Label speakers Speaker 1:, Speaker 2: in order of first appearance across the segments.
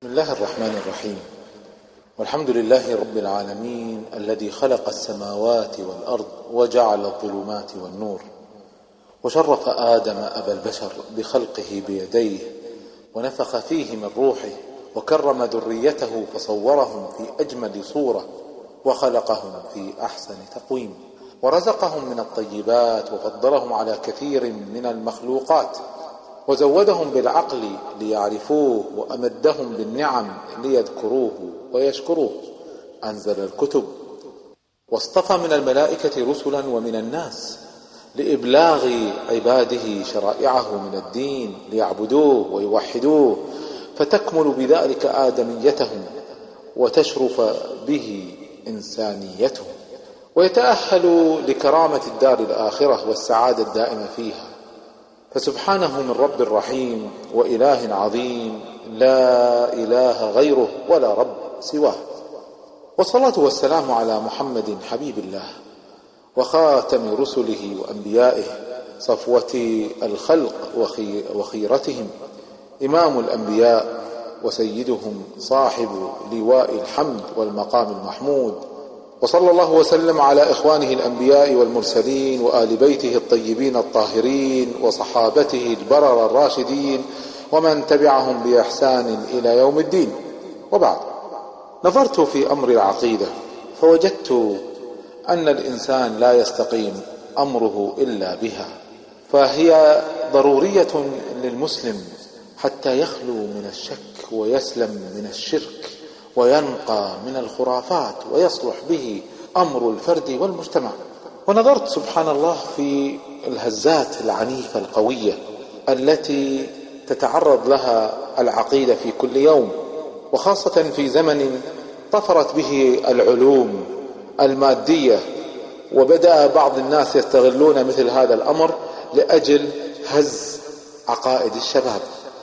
Speaker 1: بسم الله الرحمن الرحيم. والحمد لله رب العالمين الذي خلق السماوات والأرض وجعل الظلمات والنور، وشرف آدم أبا البشر بخلقه بيديه، ونفخ فيه من روحه، وكرم ذريته فصورهم في أجمل صورة، وخلقهم في أحسن تقويم، ورزقهم من الطيبات، وفضلهم على كثير من المخلوقات، وزودهم بالعقل ليعرفوه، وأمدهم بالنعم ليذكروه ويشكروه. أنزل الكتب، واصطفى من الملائكة رسلا ومن الناس لإبلاغ عباده شرائعه من الدين ليعبدوه ويوحدوه، فتكمل بذلك آدميتهم، وتشرف به إنسانيتهم، ويتأهل لكرامة الدار الآخرة والسعادة الدائمة فيها. فسبحانه من رب رحيم وإله عظيم لا إله غيره ولا رب سواه، والصلاة والسلام على محمد حبيب الله وخاتم رسله وأنبيائه، صفوة الخلق وخيرتهم، إمام الأنبياء وسيدهم، صاحب لواء الحمد والمقام المحمود. وصلى الله وسلم على إخوانه الأنبياء والمرسلين، وآل بيته الطيبين الطاهرين، وصحابته البرر الراشدين، ومن تبعهم بإحسان إلى يوم الدين. وبعد، نظرت في أمر العقيدة فوجدت أن الإنسان لا يستقيم أمره إلا بها، فهي ضرورية للمسلم حتى يخلو من الشك ويسلم من الشرك وينقى من الخرافات، ويصلح به أمر الفرد والمجتمع. ونظرت سبحان الله في الهزات العنيفة القوية التي تتعرض لها العقيدة في كل يوم، وخاصة في زمن طفرت به العلوم المادية، وبدأ بعض الناس يستغلون مثل هذا الأمر لأجل هز عقائد الشباب.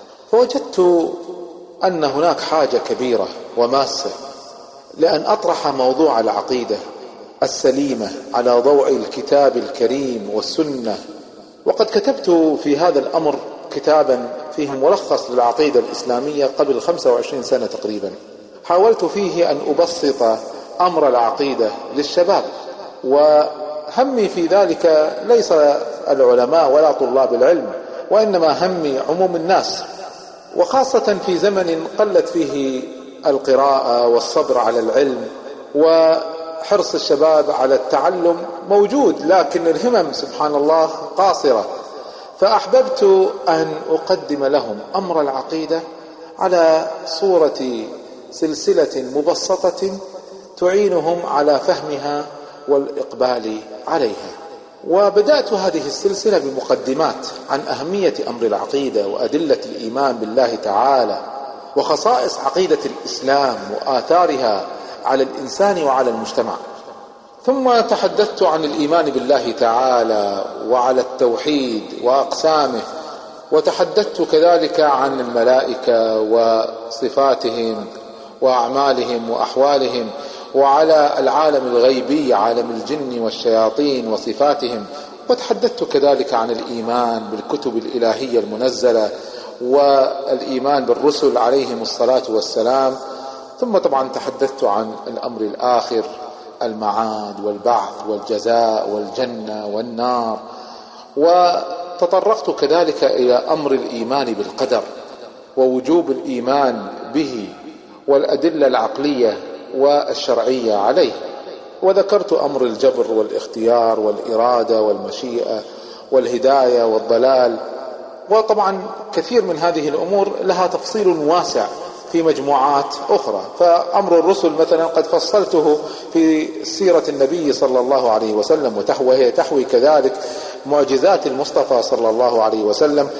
Speaker 1: فوجدت أن هناك حاجة كبيرة وماسة لأن أطرح موضوع العقيدة السليمة على ضوء الكتاب الكريم والسنة. وقد كتبت في هذا الأمر كتابا فيه ملخص للعقيدة الإسلامية قبل 25 سنة تقريبا. حاولت فيه أن أبسط أمر العقيدة للشباب، وهمي في ذلك ليس العلماء ولا طلاب العلم، وإنما همي عموم الناس، وخاصة في زمن قلت فيه القراءة والصبر على العلم، وحرص الشباب على التعلم موجود، لكن الهمم سبحان الله قاصرة. فأحببت أن أقدم لهم أمر العقيدة على صورة سلسلة مبسطة تعينهم على فهمها والإقبال عليها. وبدأت هذه السلسلة بمقدمات عن أهمية أمر العقيدة وأدلة الإيمان بالله تعالى، وخصائص عقيدة الإسلام وآثارها على الإنسان وعلى المجتمع. ثم تحدثت عن الإيمان بالله تعالى وعلى التوحيد وأقسامه، وتحدثت كذلك عن الملائكة وصفاتهم وأعمالهم وأحوالهم، وعلى العالم الغيبي عالم الجن والشياطين وصفاتهم، وتحدثت كذلك عن الإيمان بالكتب الإلهية المنزلة والإيمان بالرسل عليهم الصلاة والسلام. ثم طبعا تحدثت عن الأمر الآخر، المعاد والبعث والجزاء والجنة والنار، وتطرقت كذلك إلى أمر الإيمان بالقدر ووجوب الإيمان به والأدلة العقلية والشرعية عليه، وذكرت أمر الجبر والاختيار والإرادة والمشيئة والهداية والضلال. وطبعا كثير من هذه الأمور لها تفصيل واسع في مجموعات أخرى. فأمر الرسل مثلا قد فصلته في سيرة النبي صلى الله عليه وسلم، وهي تحوي كذلك معجزات المصطفى صلى الله عليه وسلم،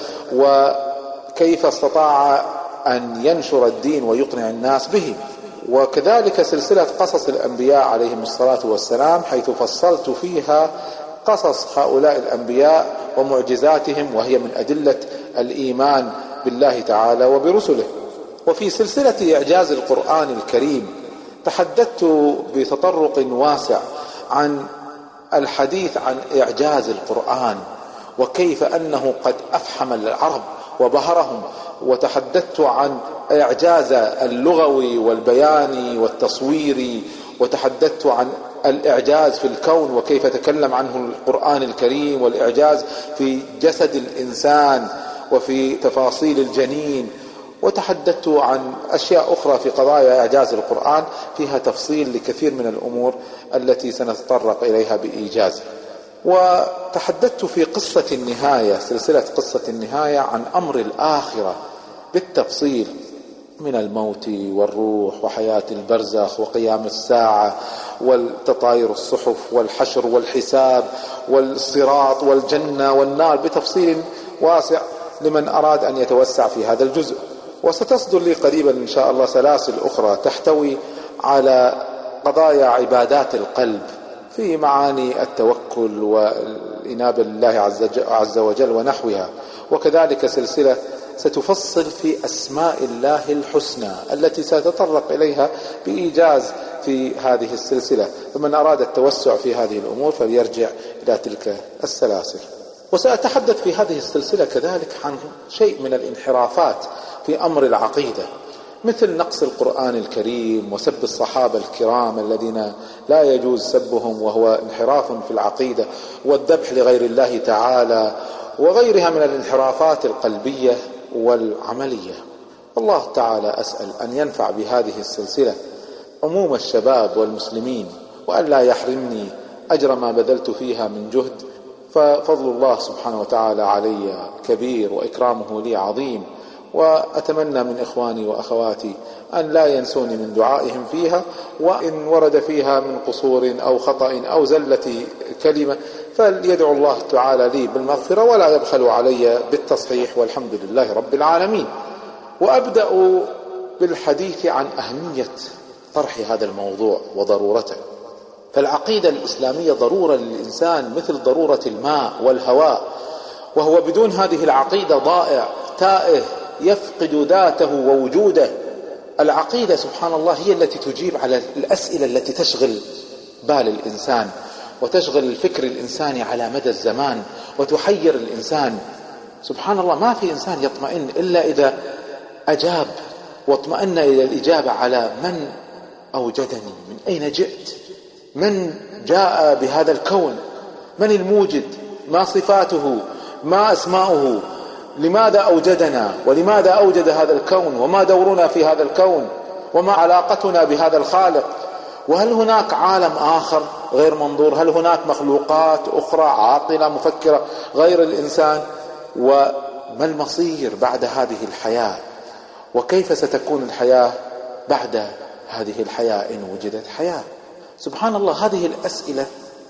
Speaker 1: وكيف استطاع أن ينشر الدين ويقنع الناس به. وكذلك سلسلة قصص الأنبياء عليهم الصلاة والسلام، حيث فصلت فيها قصص هؤلاء الأنبياء ومعجزاتهم، وهي من أدلة الإيمان بالله تعالى وبرسله. وفي سلسلة إعجاز القرآن الكريم تحدثت بتطرق واسع عن الحديث عن إعجاز القرآن، وكيف أنه قد أفحم العرب وبهرهم، وتحدثت عن إعجاز اللغوي والبياني والتصويري، وتحدثت عن الإعجاز في الكون وكيف تكلم عنه القرآن الكريم، والإعجاز في جسد الإنسان وفي تفاصيل الجنين، وتحدثت عن أشياء أخرى في قضايا إعجاز القرآن فيها تفصيل لكثير من الأمور التي سنتطرق إليها بإيجاز. وتحدثت في قصة النهاية، سلسلة قصة النهاية، عن أمر الآخرة بالتفصيل، من الموت والروح وحياة البرزخ وقيام الساعة والتطاير الصحف والحشر والحساب والصراط والجنة والنار بتفصيل واسع لمن أراد أن يتوسع في هذا الجزء. وستصدر لي قريبا إن شاء الله سلاسل أخرى تحتوي على قضايا عبادات القلب في معاني التوكل والإنابة لله عز وجل ونحوها، وكذلك سلسلة ستفصل في أسماء الله الحسنى التي سأتطرق إليها بإيجاز في هذه السلسلة، فمن أراد التوسع في هذه الأمور فليرجع إلى تلك السلاسل. وسأتحدث في هذه السلسلة كذلك عن شيء من الانحرافات في أمر العقيدة، مثل نقص القرآن الكريم وسب الصحابة الكرام الذين لا يجوز سبهم وهو انحراف في العقيدة، والذبح لغير الله تعالى، وغيرها من الانحرافات القلبية والعملية. الله تعالى أسأل أن ينفع بهذه السلسلة عموم الشباب والمسلمين، وأن لا يحرمني أجر ما بذلت فيها من جهد، ففضل الله سبحانه وتعالى علي كبير وإكرامه لي عظيم. وأتمنى من إخواني وأخواتي أن لا ينسوني من دعائهم فيها، وإن ورد فيها من قصور أو خطأ أو زلة كلمة فليدعو الله تعالى لي بالمغفرة ولا يبخلوا علي بالتصحيح، والحمد لله رب العالمين. وأبدأ بالحديث عن أهمية طرح هذا الموضوع وضرورته. فالعقيدة الإسلامية ضرورة للإنسان مثل ضرورة الماء والهواء، وهو بدون هذه العقيدة ضائع تائه يفقد ذاته ووجوده. العقيدة سبحان الله هي التي تجيب على الأسئلة التي تشغل بال الإنسان وتشغل الفكر الإنساني على مدى الزمان وتحير الإنسان. سبحان الله، ما في إنسان يطمئن إلا إذا أجاب واطمئن إلى الإجابة على من أوجدني، من أين جئت، من جاء بهذا الكون، من الموجد، ما صفاته، ما أسماؤه، لماذا أوجدنا ولماذا أوجد هذا الكون، وما دورنا في هذا الكون، وما علاقتنا بهذا الخالق، وهل هناك عالم آخر غير منظور، هل هناك مخلوقات أخرى عاقلة مفكرة غير الإنسان، وما المصير بعد هذه الحياة، وكيف ستكون الحياة بعد هذه الحياة إن وجدت حياة. سبحان الله، هذه الأسئلة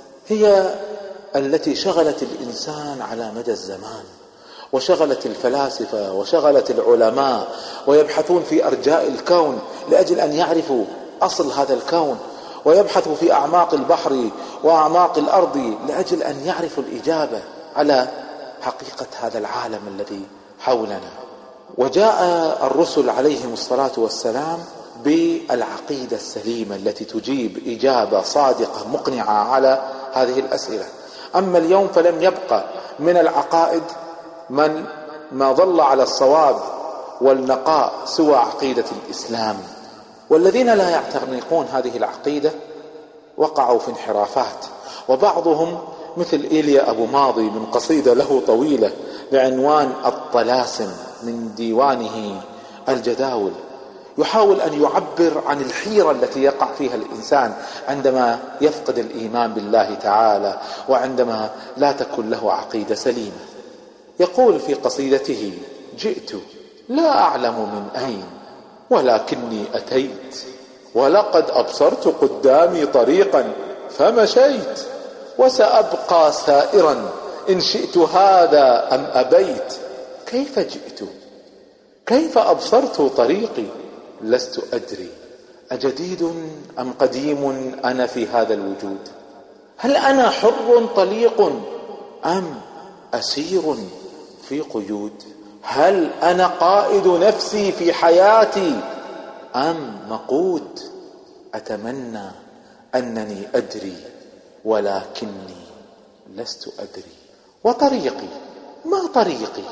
Speaker 1: هي التي شغلت الإنسان على مدى الزمان، وشغلت الفلاسفة وشغلت العلماء، ويبحثون في أرجاء الكون لأجل أن يعرفوا أصل هذا الكون، ويبحثوا في أعماق البحر وأعماق الأرض لأجل أن يعرفوا الإجابة على حقيقة هذا العالم الذي حولنا. وجاء الرسل عليهم الصلاة والسلام بالعقيدة السليمة التي تجيب إجابة صادقة مقنعة على هذه الأسئلة. أما اليوم فلم يبقى من العقائد ما ظل على الصواب والنقاء سوى عقيدة الإسلام، والذين لا يعتنقون هذه العقيدة وقعوا في انحرافات. وبعضهم مثل إيليا أبو ماضي من قصيدة له طويلة بعنوان الطلاسم من ديوانه الجداول، يحاول أن يعبر عن الحيرة التي يقع فيها الإنسان عندما يفقد الإيمان بالله تعالى، وعندما لا تكون له عقيدة سليمة. يقول في قصيدته: جئت لا أعلم من أين ولكني أتيت، ولقد أبصرت قدامي طريقا فمشيت، وسأبقى سائرا إن شئت هذا أم أبيت. كيف جئت؟ كيف أبصرت طريقي؟ لست أدري أجديد أم قديم أنا في هذا الوجود؟ هل أنا حر طليق أم أسير في قيود؟ هل أنا قائد نفسي في حياتي أم مقود؟ أتمنى أنني أدري ولكني لست أدري. وطريقي، ما طريقي؟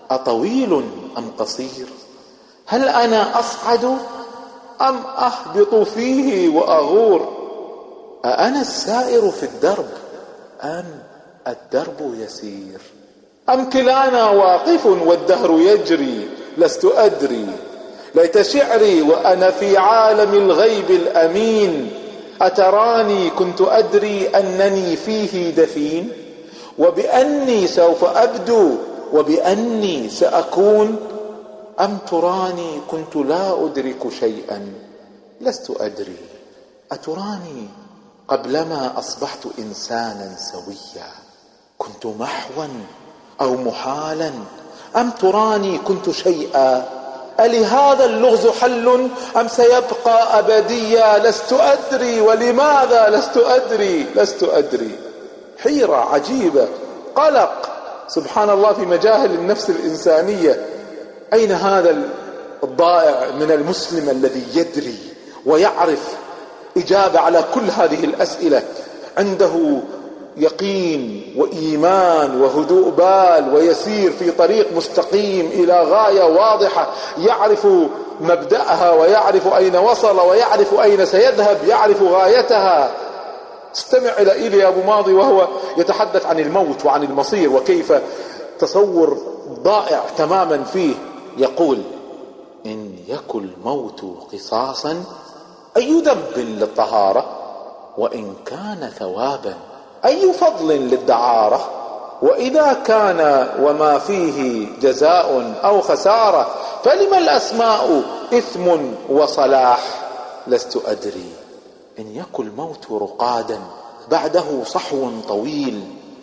Speaker 1: أطويل أم قصير؟ هل أنا أصعد أم أهبط فيه وأغور؟ أأنا السائر في الدرب أم الدرب يسير؟ أم كلانا واقف والدهر يجري؟ لست أدري. ليت شعري وأنا في عالم الغيب الأمين، أتراني كنت أدري أنني فيه دفين، وبأني سوف أبدو وبأني سأكون، أم تراني كنت لا أدرك شيئا لست أدري. أتراني قبلما أصبحت إنسانا سويا كنت محوا أو محالا، أم تراني كنت شيئا؟ ألهذا اللغز حل أم سيبقى أبديا؟ لست أدري. ولماذا لست أدري. حيرة عجيبة، قلق، سبحان الله، في مجاهل النفس الإنسانية. أين هذا الضائع من المسلم الذي يدري ويعرف إجابة على كل هذه الأسئلة، عنده يقين وإيمان وهدوء بال، ويسير في طريق مستقيم إلى غاية واضحة، يعرف مبدأها ويعرف أين وصل ويعرف أين سيذهب، يعرف غايتها. استمع إلى إيليا أبو ماضي وهو يتحدث عن الموت وعن المصير، وكيف تصور ضائع تماما فيه. يقول: إن يكن الموت قصاصا أي ذنب للطهارة، وإن كان ثوابا أي فضل للدعارة، وإذا كان وما فيه جزاء أو خسارة فلم الأسماء إثم وصلاح. لست أدري. إن يكن الموت رقادا بعده صحو طويل،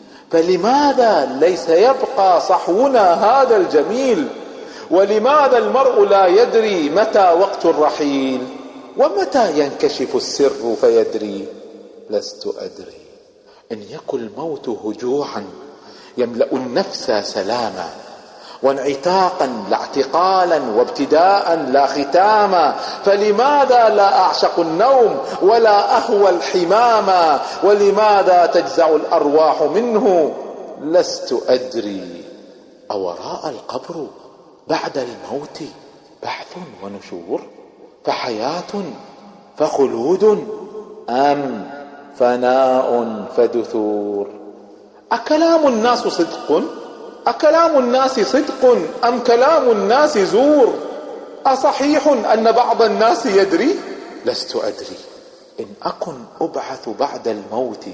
Speaker 1: فلماذا ليس يبقى صحونا هذا الجميل؟ ولماذا المرء لا يدري متى وقت الرحيل، ومتى ينكشف السر فيدري؟ لست أدري. إن يكن الموت هجوعا يملأ النفس سلاما، وانعتاقا لا اعتقالا، وابتداء لا ختاما، فلماذا لا أعشق النوم ولا أهوى الحماما؟ ولماذا تجزع الأرواح منه؟ لست أدري. أوراء القبر بعد الموت بعث ونشور، فحياة فخلود أم فناء فدثور؟ أكلام الناس صدق؟ أكلام الناس صدق أم كلام الناس زور؟ أصحيح أن بعض الناس يدري؟ لست أدري. إن أكن أبعث بعد الموت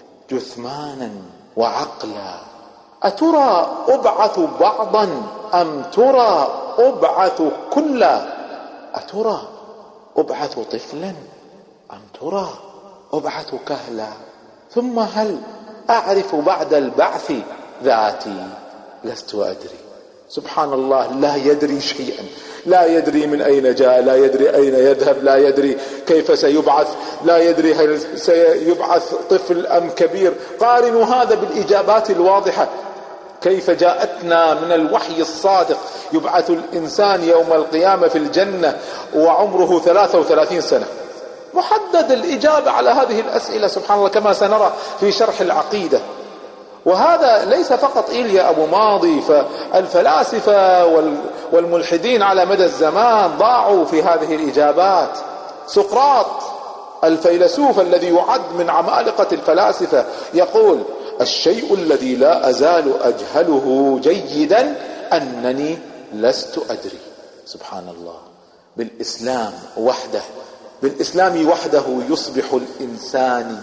Speaker 1: جثمانا وعقلا، أترى أبعث بعضا أم ترى أبعث كلا؟ أترى أبعث طفلا أم ترى أبعث كهلا؟ ثم هل أعرف بعد البعث ذاتي؟ لست أدري. سبحان الله، لا يدري شيئا، لا يدري من أين جاء، لا يدري أين يذهب، لا يدري كيف سيبعث، لا يدري هل سيبعث طفل أم كبير. قارنوا هذا بالإجابات الواضحة، كيف جاءتنا من الوحي الصادق. يبعث الإنسان يوم القيامة في الجنة وعمره 33 سنة، محدد الإجابة على هذه الأسئلة، سبحان الله، كما سنرى في شرح العقيدة. وهذا ليس فقط إيليا أبو ماضي، فالفلاسفة والملحدين على مدى الزمان ضاعوا في هذه الإجابات. سقراط الفيلسوف الذي يعد من عمالقة الفلاسفة يقول: الشيء الذي لا أزال أجهله جيدا أنني لست أدري. سبحان الله. بالإسلام وحده، بالإسلام وحده يصبح الإنسان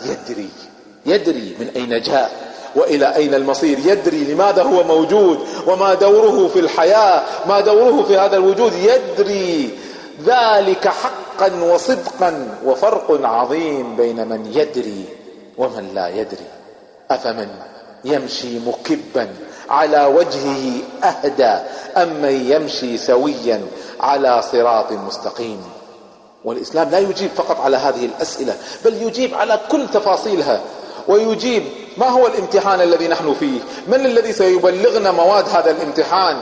Speaker 1: يدري من أين جاء وإلى أين المصير، يدري لماذا هو موجود وما دوره في الحياة، ما دوره في هذا الوجود، يدري ذلك حقا وصدقا. وفرق عظيم بين من يدري ومن لا يدري. أفمن يمشي مكبا على وجهه أهدى أم من يمشي سويا على صراط مستقيم؟ والإسلام لا يجيب فقط على هذه الأسئلة، بل يجيب على كل تفاصيلها، ويجيب ما هو الامتحان الذي نحن فيه، من الذي سيبلغنا مواد هذا الامتحان،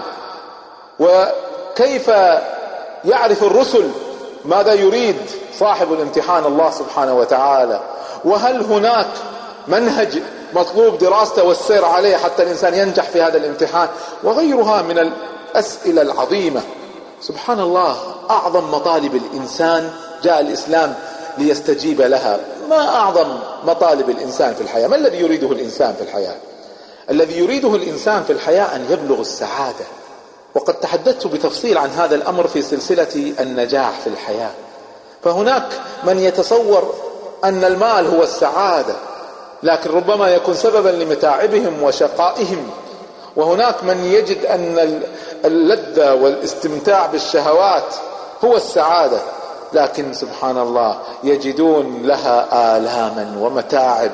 Speaker 1: وكيف يعرف الرسل ماذا يريد صاحب الامتحان الله سبحانه وتعالى، وهل هناك منهج مطلوب دراسته والسير عليه حتى الإنسان ينجح في هذا الامتحان، وغيرها من الأسئلة العظيمة. سبحان الله، أعظم مطالب الإنسان جاء الإسلام ليستجيب لها. ما أعظم مطالب الإنسان في الحياة؟ ما الذي يريده الإنسان في الحياة؟ الذي يريده الإنسان في الحياة أن يبلغ السعادة، وقد تحدثت بتفصيل عن هذا الأمر في سلسلة النجاح في الحياة. فهناك من يتصور أن المال هو السعادة، لكن ربما يكون سببا لمتاعبهم وشقائهم. وهناك من يجد أن اللذة والاستمتاع بالشهوات هو السعادة، لكن سبحان الله يجدون لها آلاما ومتاعب،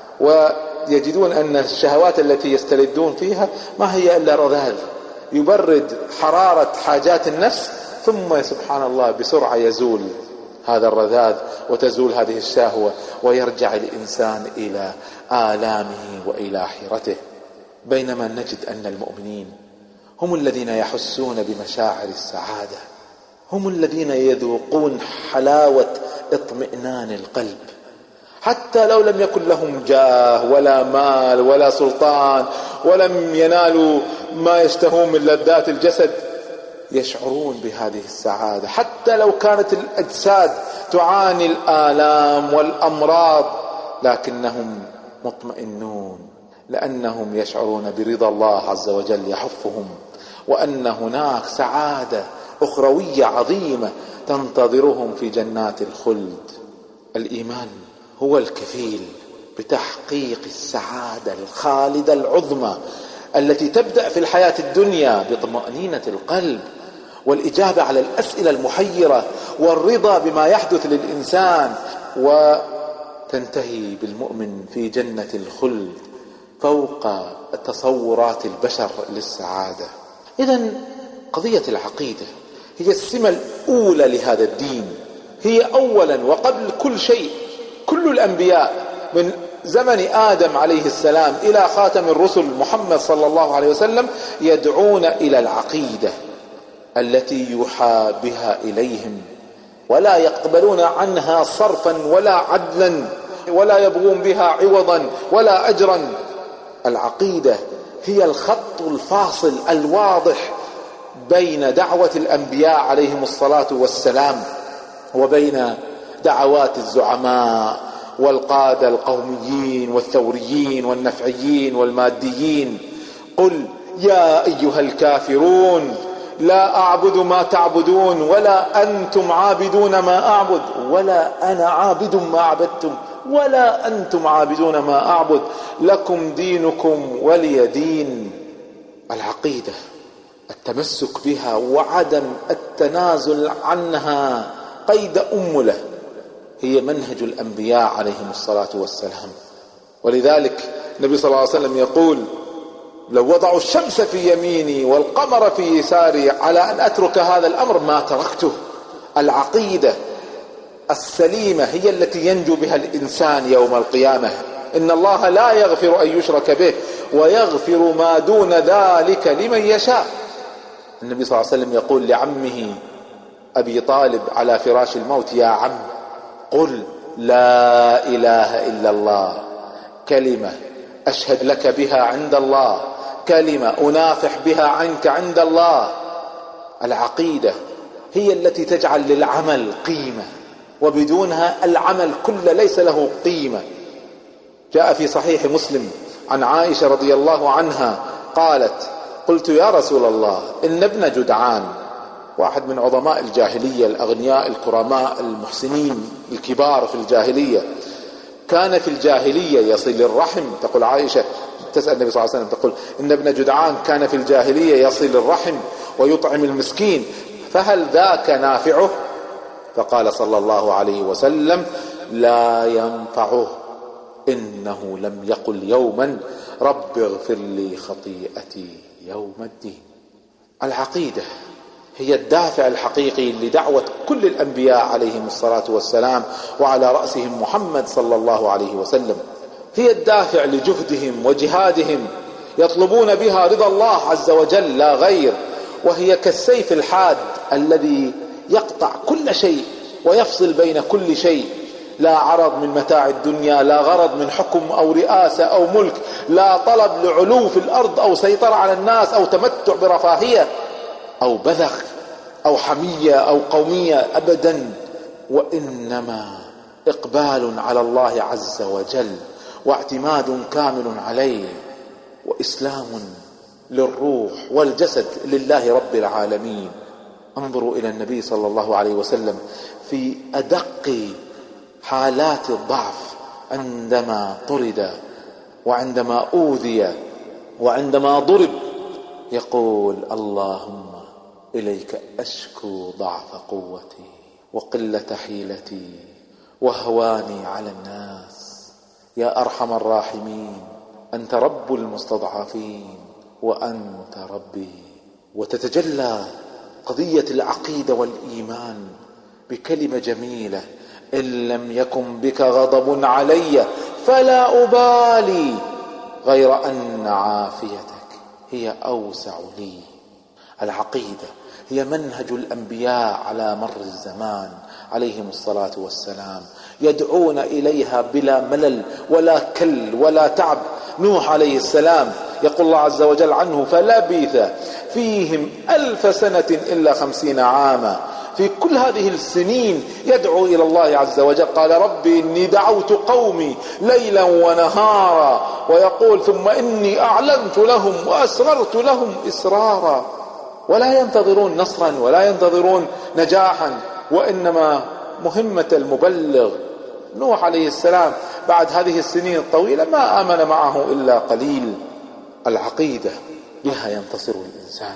Speaker 1: ويجدون أن الشهوات التي يستلذون فيها ما هي إلا رذاذ يبرد حرارة حاجات النفس، ثم سبحان الله بسرعة يزول هذا الرذاذ وتزول هذه الشهوة، ويرجع الإنسان إلى آلامه وإلى حيرته. بينما نجد أن المؤمنين هم الذين يحسون بمشاعر السعادة، هم الذين يذوقون حلاوة اطمئنان القلب، حتى لو لم يكن لهم جاه ولا مال ولا سلطان ولم ينالوا ما يشتهون من لذات الجسد، يشعرون بهذه السعادة. حتى لو كانت الأجساد تعاني الآلام والأمراض، لكنهم مطمئنون، لأنهم يشعرون برضا الله عز وجل يحفهم، وأن هناك سعادة أخروية عظيمة تنتظرهم في جنات الخلد. الإيمان هو الكفيل بتحقيق السعادة الخالدة العظمى التي تبدأ في الحياة الدنيا بطمأنينة القلب والإجابة على الأسئلة المحيرة والرضا بما يحدث للإنسان، وتنتهي بالمؤمن في جنة الخلد فوق تصورات البشر للسعادة. إذن قضية العقيدة هي السمة الأولى لهذا الدين، هي أولا وقبل كل شيء. كل الأنبياء من زمن آدم عليه السلام إلى خاتم الرسل محمد صلى الله عليه وسلم يدعون إلى العقيدة التي يوحى بها إليهم، ولا يقبلون عنها صرفا ولا عدلا، ولا يبغون بها عوضا ولا أجرا. العقيدة هي الخط الفاصل الواضح بين دعوة الأنبياء عليهم الصلاة والسلام وبين دعوات الزعماء والقادة القوميين والثوريين والنفعيين والماديين. قل يا أيها الكافرون لا أعبد ما تعبدون ولا أنتم عابدون ما أعبد ولا أنا عابد ما عبدتم ولا أنتم عابدون ما أعبد لكم دينكم ولي دين. العقيدة التمسك بها وعدم التنازل عنها قيد أمله هي منهج الأنبياء عليهم الصلاة والسلام. ولذلك النبي صلى الله عليه وسلم يقول: لو وضعوا الشمس في يميني والقمر في يساري على أن أترك هذا الأمر ما تركته. العقيدة السليمة هي التي ينجو بها الإنسان يوم القيامة. إن الله لا يغفر أن يشرك به ويغفر ما دون ذلك لمن يشاء. النبي صلى الله عليه وسلم يقول لعمه أبي طالب على فراش الموت: يا عم قل لا إله إلا الله، كلمة أشهد لك بها عند الله، كلمة أنافح بها عنك عند الله. العقيدة هي التي تجعل للعمل قيمة، وبدونها العمل كله ليس له قيمة. جاء في صحيح مسلم عن عائشة رضي الله عنها قالت: قلت يا رسول الله إن ابن جدعان، واحد من عظماء الجاهلية الأغنياء الكرماء المحسنين الكبار في الجاهلية، كان في الجاهلية يصل الرحم. تقول عائشة تسأل النبي صلى الله عليه وسلم تقول: إن ابن جدعان كان في الجاهلية يصل الرحم ويطعم المسكين، فهل ذاك نافعه؟ فقال صلى الله عليه وسلم: لا ينفعه، إنه لم يقل يوما رب اغفر لي خطيئتي يوم الدين. العقيدة هي الدافع الحقيقي لدعوة كل الأنبياء عليهم الصلاة والسلام، وعلى رأسهم محمد صلى الله عليه وسلم. هي الدافع لجهدهم وجهادهم، يطلبون بها رضا الله عز وجل لا غير. وهي كالسيف الحاد الذي يقطع كل شيء ويفصل بين كل شيء. لا عرض من متاع الدنيا، لا غرض من حكم أو رئاسة أو ملك، لا طلب لعلو في الأرض أو سيطرة على الناس أو تمتع برفاهية، أو بذخ أو حمية أو قومية أبدا، وإنما إقبال على الله عز وجل واعتماد كامل عليه، وإسلام للروح والجسد لله رب العالمين. انظروا إلى النبي صلى الله عليه وسلم في أدق حالات الضعف، عندما طرد وعندما أوذي وعندما ضرب يقول: اللهم إليك أشكو ضعف قوتي وقلة حيلتي وهواني على الناس، يا أرحم الراحمين، أنت رب المستضعفين وأنت ربي. وتتجلى قضية العقيدة والإيمان بكلمة جميلة: إن لم يكن بك غضب علي فلا أبالي، غير أن عافيتك هي أوسع لي. العقيدة هي منهج الأنبياء على مر الزمان عليهم الصلاة والسلام، يدعون إليها بلا ملل ولا كل ولا تعب. نوح عليه السلام يقول الله عز وجل عنه: فلبث فيهم 1000 سنة إلا 50 عاما. في كل هذه السنين يدعو إلى الله عز وجل، قال: ربي إني دعوت قومي ليلا ونهارا، ويقول: ثم إني أعلنت لهم وأسررت لهم إسرارا. ولا ينتظرون نصرا ولا ينتظرون نجاحا، وإنما مهمة المبلغ. نوح عليه السلام بعد هذه السنين الطويلة ما آمن معه إلا قليل. العقيدة بها ينتصر الإنسان.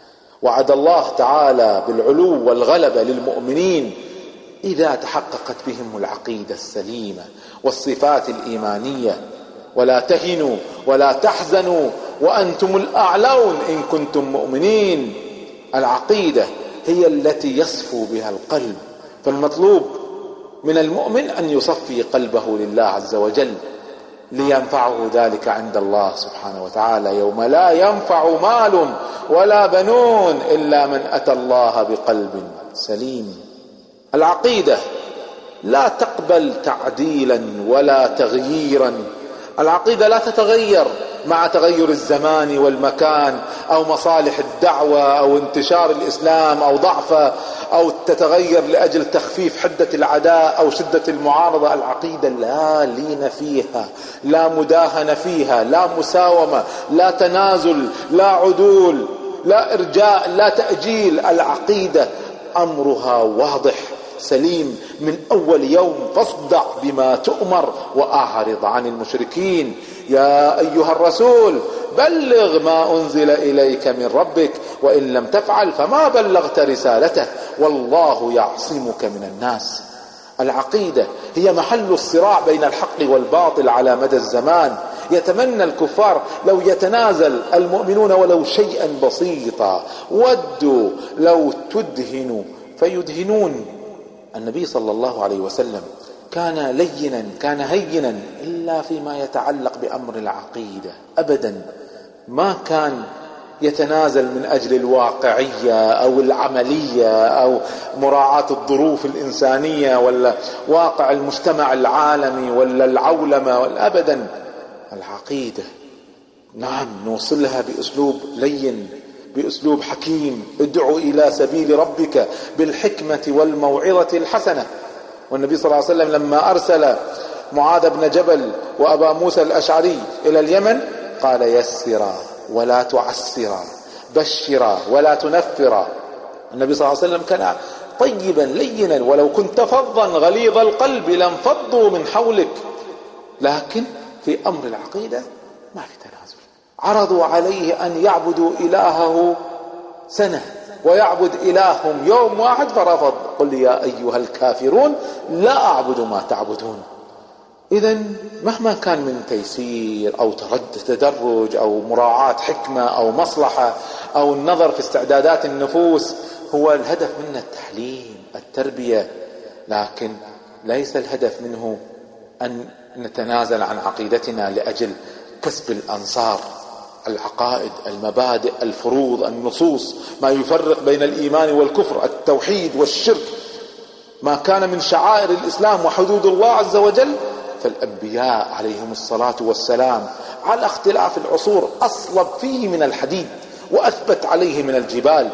Speaker 1: وعد الله تعالى بالعلو والغلبة للمؤمنين إذا تحققت بهم العقيدة السليمة والصفات الإيمانية: ولا تهنوا ولا تحزنوا وأنتم الأعلون إن كنتم مؤمنين. العقيدة هي التي يصفو بها القلب، فالمطلوب من المؤمن أن يصفي قلبه لله عز وجل، لينفعه ذلك عند الله سبحانه وتعالى يوم لا ينفع مال ولا بنون إلا من أتى الله بقلب سليم. العقيدة لا تقبل تعديلا ولا تغييرا. العقيدة لا تتغير مع تغير الزمان والمكان أو مصالح الدعوة أو انتشار الإسلام أو ضعفه، أو تتغير لأجل تخفيف حدة العداء أو شدة المعارضة. العقيدة لا لين فيها، لا مداهنة فيها، لا مساومة، لا تنازل، لا عدول، لا إرجاء، لا تأجيل. العقيدة أمرها واضح سليم من أول يوم: فاصدع بما تؤمر وأعرض عن المشركين. يا أيها الرسول بلغ ما أنزل إليك من ربك وإن لم تفعل فما بلغت رسالته والله يعصمك من الناس. العقيدة هي محل الصراع بين الحق والباطل على مدى الزمان. يتمنى الكفار لو يتنازل المؤمنون ولو شيئا بسيطا، ودوا لو تدهنوا فيدهنون. النبي صلى الله عليه وسلم كان لينا، كان هينا، إلا فيما يتعلق بأمر العقيدة. أبدا ما كان يتنازل من أجل الواقعية أو العملية أو مراعاة الظروف الإنسانية ولا واقع المجتمع العالمي ولا العولمة ولا أبدا. العقيدة نعم نوصلها بأسلوب لين، بأسلوب حكيم: ادعو إلى سبيل ربك بالحكمة والموعظة الحسنة. والنبي صلى الله عليه وسلم لما أرسل معاذ بن جبل وأبا موسى الأشعري إلى اليمن قال: يسرا ولا تعسرا، بشرا ولا تنفرا. النبي صلى الله عليه وسلم كان طيبا لينا، ولو كنت فظا غليظ القلب لانفضوا من حولك. لكن في أمر العقيدة ما في تنازل. عرضوا عليه أن يعبدوا إلهه سنة ويعبد إلههم يوم واحد فرفض: قل يا أيها الكافرون لا أعبد ما تعبدون. إذن مهما كان من تيسير أو تدرج أو مراعاة حكمة أو مصلحة أو النظر في استعدادات النفوس، هو الهدف منه التحليم، التربية، لكن ليس الهدف منه أن نتنازل عن عقيدتنا لأجل كسب الأنصار. العقائد، المبادئ، الفروض، النصوص، ما يفرق بين الإيمان والكفر، التوحيد والشرك، ما كان من شعائر الإسلام وحدود الله عز وجل، فالأنبياء عليهم الصلاة والسلام على اختلاف العصور أصلب فيه من الحديد وأثبت عليه من الجبال.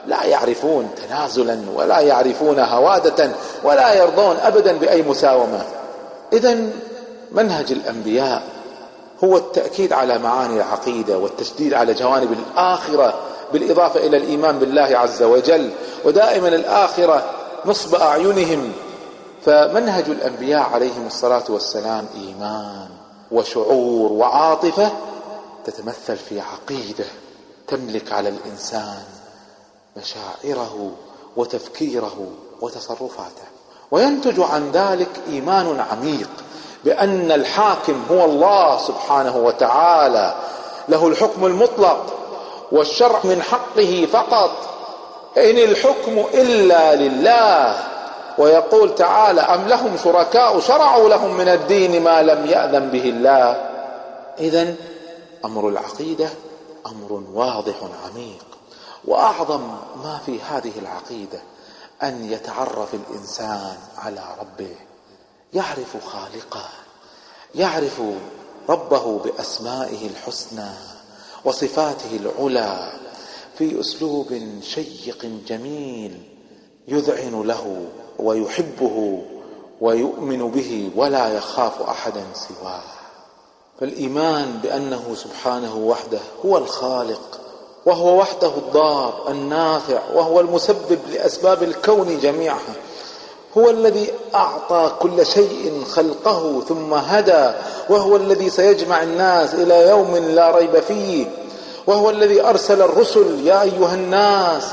Speaker 1: لا يعرفون تنازلا ولا يعرفون هوادة ولا يرضون أبدا بأي مساومة. إذن منهج الأنبياء هو التأكيد على معاني العقيدة والتشديد على جوانب الآخرة بالإضافة إلى الإيمان بالله عز وجل، ودائما الآخرة نصب أعينهم. فمنهج الأنبياء عليهم الصلاة والسلام إيمان وشعور وعاطفة تتمثل في عقيدة تملك على الإنسان مشاعره وتفكيره وتصرفاته، وينتج عن ذلك إيمان عميق بأن الحاكم هو الله سبحانه وتعالى، له الحكم المطلق والشرع من حقه فقط، إن الحكم إلا لله. ويقول تعالى: أم لهم شركاء شرعوا لهم من الدين ما لم يأذن به الله. إذن أمر العقيدة أمر واضح عميق، وأعظم ما في هذه العقيدة أن يتعرف الإنسان على ربه، يعرف خالقه، يعرف ربه بأسمائه الحسنى وصفاته العلى في أسلوب شيق جميل يذعن له ويحبه ويؤمن به ولا يخاف أحدا سواه. فالإيمان بأنه سبحانه وحده هو الخالق، وهو وحده الضار النافع، وهو المسبب لأسباب الكون جميعها، هو الذي أعطى كل شيء خلقه ثم هدى، وهو الذي سيجمع الناس إلى يوم لا ريب فيه، وهو الذي أرسل الرسل: يا أيها الناس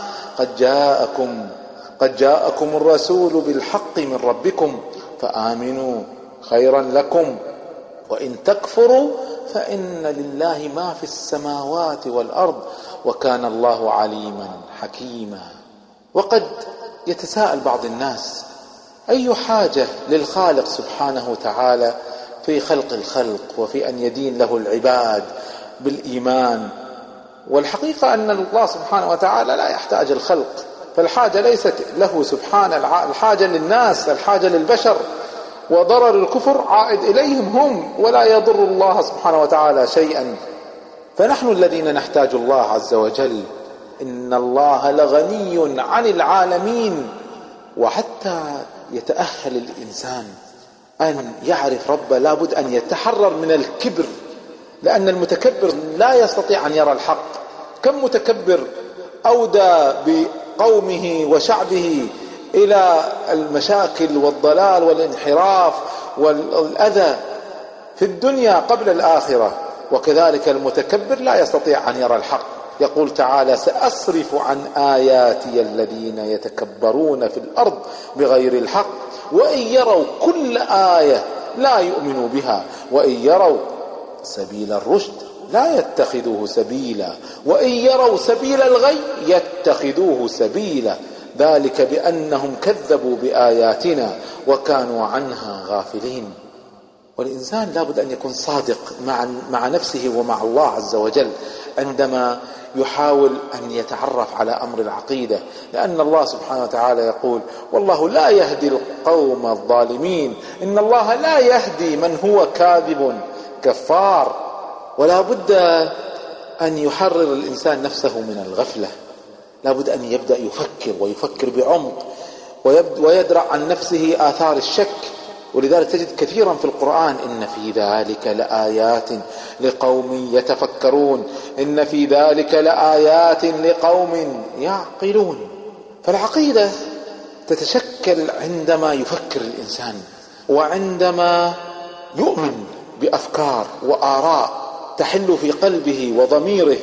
Speaker 1: قد جاءكم الرسول بالحق من ربكم فآمنوا خيرا لكم، وإن تكفروا فإن لله ما في السماوات والأرض وكان الله عليما حكيما. وقد يتساءل بعض الناس: أي حاجة للخالق سبحانه وتعالى في خلق الخلق وفي أن يدين له العباد بالإيمان؟ والحقيقة أن الله سبحانه وتعالى لا يحتاج الخلق، فالحاجة ليست له سبحانه، الحاجة للناس، الحاجة للبشر، وضرر الكفر عائد إليهم هم، ولا يضر الله سبحانه وتعالى شيئا. فنحن الذين نحتاج الله عز وجل. إن الله لغني عن العالمين. وحتى يتأهل الإنسان أن يعرف ربه لابد أن يتحرر من الكبر، لأن المتكبر لا يستطيع أن يرى الحق. كم متكبر أودى بقومه وشعبه إلى المشاكل والضلال والانحراف والأذى في الدنيا قبل الآخرة، وكذلك المتكبر لا يستطيع أن يرى الحق. يقول تعالى: سأصرف عن آياتي الذين يتكبرون في الأرض بغير الحق وإن يروا كل آية لا يؤمنوا بها وإن يروا سبيل الرشد لا يتخذوه سبيلا وإن يروا سبيل الغي يتخذوه سبيلا ذلك بأنهم كذبوا بآياتنا وكانوا عنها غافلين. والإنسان لابد أن يكون صادق مع نفسه ومع الله عز وجل عندما يحاول أن يتعرف على أمر العقيدة، لأن الله سبحانه وتعالى يقول: والله لا يهدي القوم الظالمين. إن الله لا يهدي من هو كاذب كفار. ولا بد أن يحرر الإنسان نفسه من الغفلة، لا بد أن يبدأ يفكر ويفكر بعمق ويدرع عن نفسه آثار الشك. ولذلك تجد كثيرا في القرآن: إن في ذلك لآيات لقوم يتفكرون، إن في ذلك لآيات لقوم يعقلون. فالعقيدة تتشكل عندما يفكر الإنسان، وعندما يؤمن بأفكار وآراء تحل في قلبه وضميره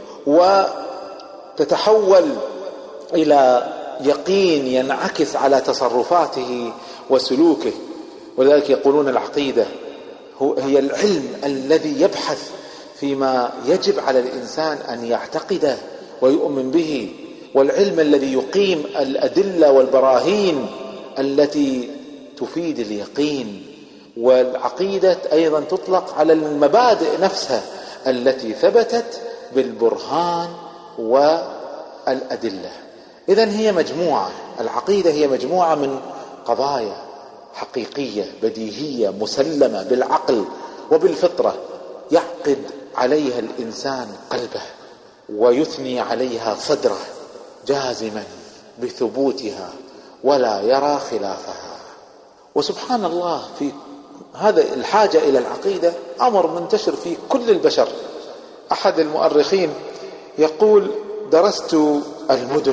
Speaker 1: وتتحول إلى يقين ينعكس على تصرفاته وسلوكه. ولذلك يقولون العقيدة هي العلم الذي يبحث فيما يجب على الإنسان أن يعتقده ويؤمن به، والعلم الذي يقيم الأدلة والبراهين التي تفيد اليقين. والعقيدة أيضا تطلق على المبادئ نفسها التي ثبتت بالبرهان والأدلة. إذن هي مجموعة، العقيدة هي مجموعة من قضايا حقيقية بديهية مسلمة بالعقل وبالفطرة، يعقد عليها الإنسان قلبه ويثني عليها صدره جازما بثبوتها ولا يرى خلافها. وسبحان الله، في هذا الحاجة إلى العقيدة أمر منتشر في كل البشر. أحد المؤرخين يقول: درست المدن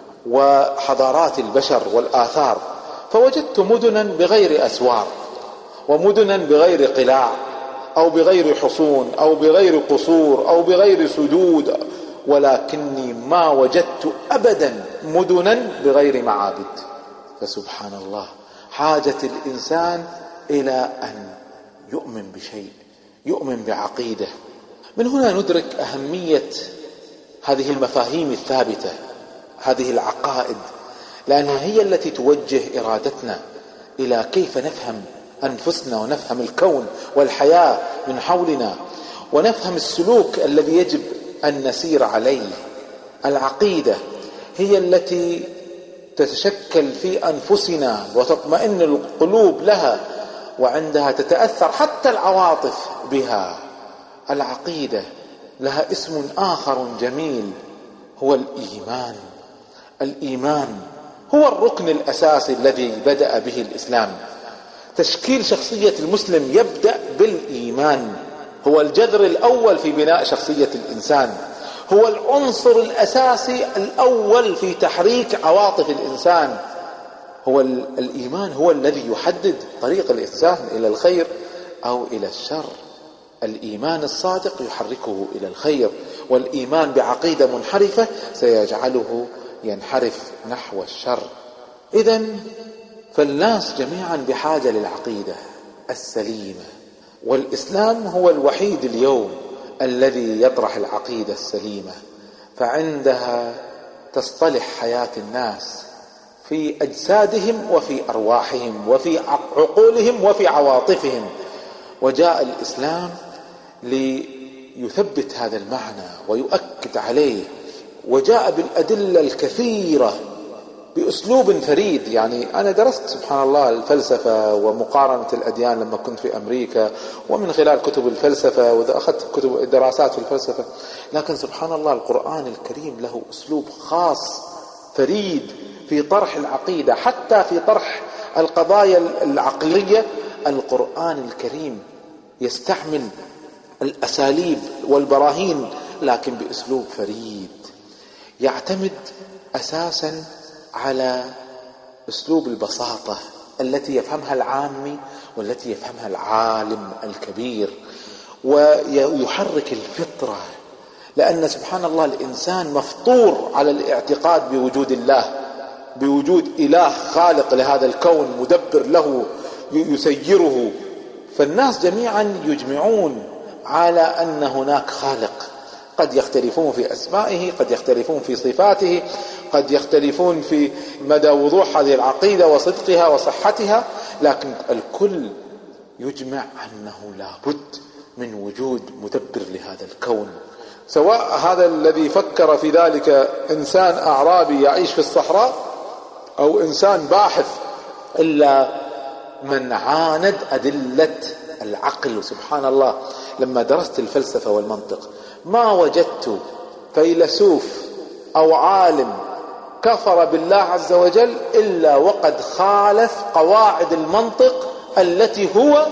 Speaker 1: وحضارات البشر والآثار، فوجدت مدنا بغير أسوار، ومدنا بغير قلاع، أو بغير حصون، أو بغير قصور، أو بغير سدود، ولكني ما وجدت أبدا مدنا بغير معابد. فسبحان الله، حاجة الإنسان إلى أن يؤمن بشيء، يؤمن بعقيدة. من هنا ندرك أهمية هذه المفاهيم الثابتة، هذه العقائد، لأنها هي التي توجه إرادتنا إلى كيف نفهم أنفسنا، ونفهم الكون والحياة من حولنا، ونفهم السلوك الذي يجب أن نسير عليه. العقيدة هي التي تتشكل في أنفسنا وتطمئن القلوب لها، وعندها تتأثر حتى العواطف بها. العقيدة لها اسم آخر جميل، هو الإيمان. الإيمان هو الركن الأساسي الذي بدأ به الإسلام. تشكيل شخصية المسلم يبدأ بالإيمان، هو الجذر الأول في بناء شخصية الإنسان، هو العنصر الأساسي الأول في تحريك عواطف الإنسان. هو الإيمان هو الذي يحدد طريق الإنسان إلى الخير أو إلى الشر. الإيمان الصادق يحركه إلى الخير، والإيمان بعقيدة منحرفة سيجعله ينحرف نحو الشر. إذن فالناس جميعا بحاجة للعقيدة السليمة، والإسلام هو الوحيد اليوم الذي يطرح العقيدة السليمة، فعندها تصطلح حياة الناس في أجسادهم وفي أرواحهم وفي عقولهم وفي عواطفهم. وجاء الإسلام ليثبت هذا المعنى ويؤكد عليه، وجاء بالأدلة الكثيرة بأسلوب فريد. يعني أنا درست سبحان الله الفلسفة ومقارنة الأديان لما كنت في أمريكا، ومن خلال كتب الفلسفة، وإذا أخذت كتب دراسات في الفلسفة، لكن سبحان الله القرآن الكريم له أسلوب خاص فريد في طرح العقيدة، حتى في طرح القضايا العقلية. القرآن الكريم يستعمل الأساليب والبراهين لكن بأسلوب فريد، يعتمد أساسا على أسلوب البساطة التي يفهمها العامي والتي يفهمها العالم الكبير، ويحرك الفطرة، لأن سبحان الله الإنسان مفطور على الاعتقاد بوجود الله، بوجود إله خالق لهذا الكون مدبر له يسيره. فالناس جميعا يجمعون على أن هناك خالق، قد يختلفون في أسمائه، قد يختلفون في صفاته، قد يختلفون في مدى وضوح هذه العقيدة وصدقها وصحتها، لكن الكل يجمع أنه لابد من وجود مدبر لهذا الكون. سواء هذا الذي فكر في ذلك إنسان أعرابي يعيش في الصحراء أو إنسان باحث، إلا من عاند أدلة العقل. سبحان الله، لما درست الفلسفة والمنطق ما وجدت فيلسوف أو عالم كفر بالله عز وجل إلا وقد خالف قواعد المنطق التي هو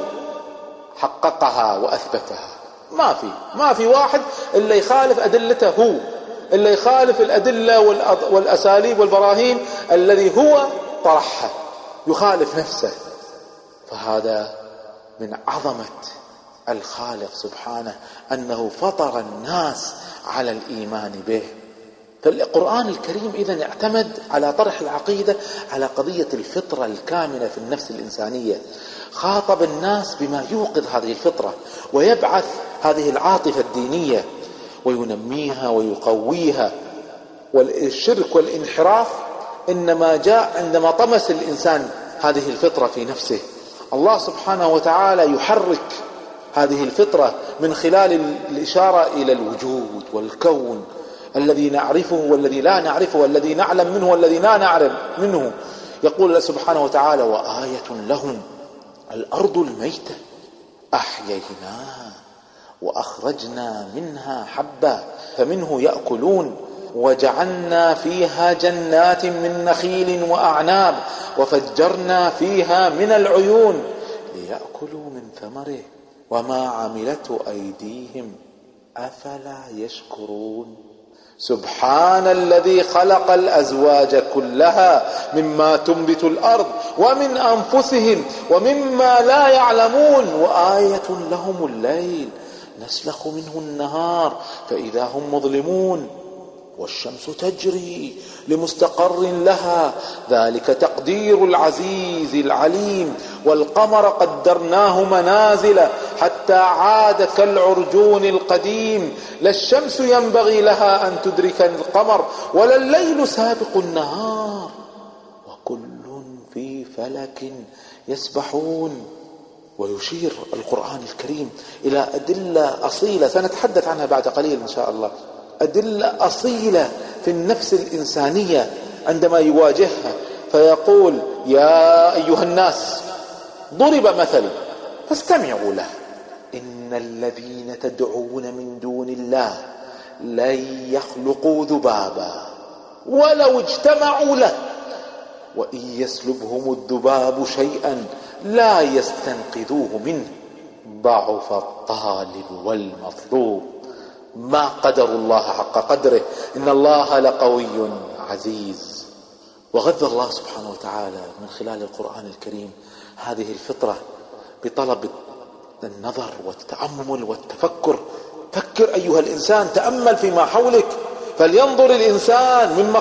Speaker 1: حققها وأثبتها. ما في واحد إلا يخالف أدلته هو، إلا يخالف الأدلة والأساليب والبراهين الذي هو طرحها، يخالف نفسه. فهذا من عظمة الخالق سبحانه أنه فطر الناس على الإيمان به. فالقرآن الكريم إذن اعتمد على طرح العقيدة على قضية الفطرة الكامنة في النفس الإنسانية، خاطب الناس بما يوقظ هذه الفطرة ويبعث هذه العاطفة الدينية وينميها ويقويها. والشرك والانحراف إنما جاء عندما طمس الإنسان هذه الفطرة في نفسه. الله سبحانه وتعالى يحرك هذه الفطرة من خلال الإشارة إلى الوجود والكون الذي نعرفه والذي لا نعرفه، والذي نعلم منه والذي لا نعلم منه. يقول سبحانه وتعالى: وآية لهم الأرض الميتة أحييناها وأخرجنا منها حبا فمنه يأكلون وجعلنا فيها جنات من نخيل وأعناب وفجرنا فيها من العيون ليأكلوا من ثمره وما عملته أيديهم أفلا يشكرون. سبحان الذي خلق الأزواج كلها مما تنبت الأرض ومن أنفسهم ومما لا يعلمون وآية لهم الليل نسلخ منه النهار فإذا هم مظلمون والشمس تجري لمستقر لها ذلك تقدير العزيز العليم والقمر قدرناه منازل حتى عاد كالعرجون القديم لا الشمس ينبغي لها أن تدرك القمر ولا الليل سابق النهار وكل في فلك يسبحون. ويشير القرآن الكريم إلى أدلة أصيلة سنتحدث عنها بعد قليل إن شاء الله، أدلة أصيلة في النفس الإنسانية عندما يواجهها فيقول يا أيها الناس ضرب مثل فاستمعوا له إن الذين تدعون من دون الله لن يخلقوا ذبابا ولو اجتمعوا له وإن يسلبهم الذباب شيئا لا يستنقذوه منه ضعف الطالب والمطلوب. ما قدر الله حق قدره إن الله لقوي عزيز. وغذى الله سبحانه وتعالى من خلال القرآن الكريم هذه الفطرة بطلب النظر والتأمل والتفكر. فكر أيها الإنسان، تأمل فيما حولك، فلينظر الإنسان مما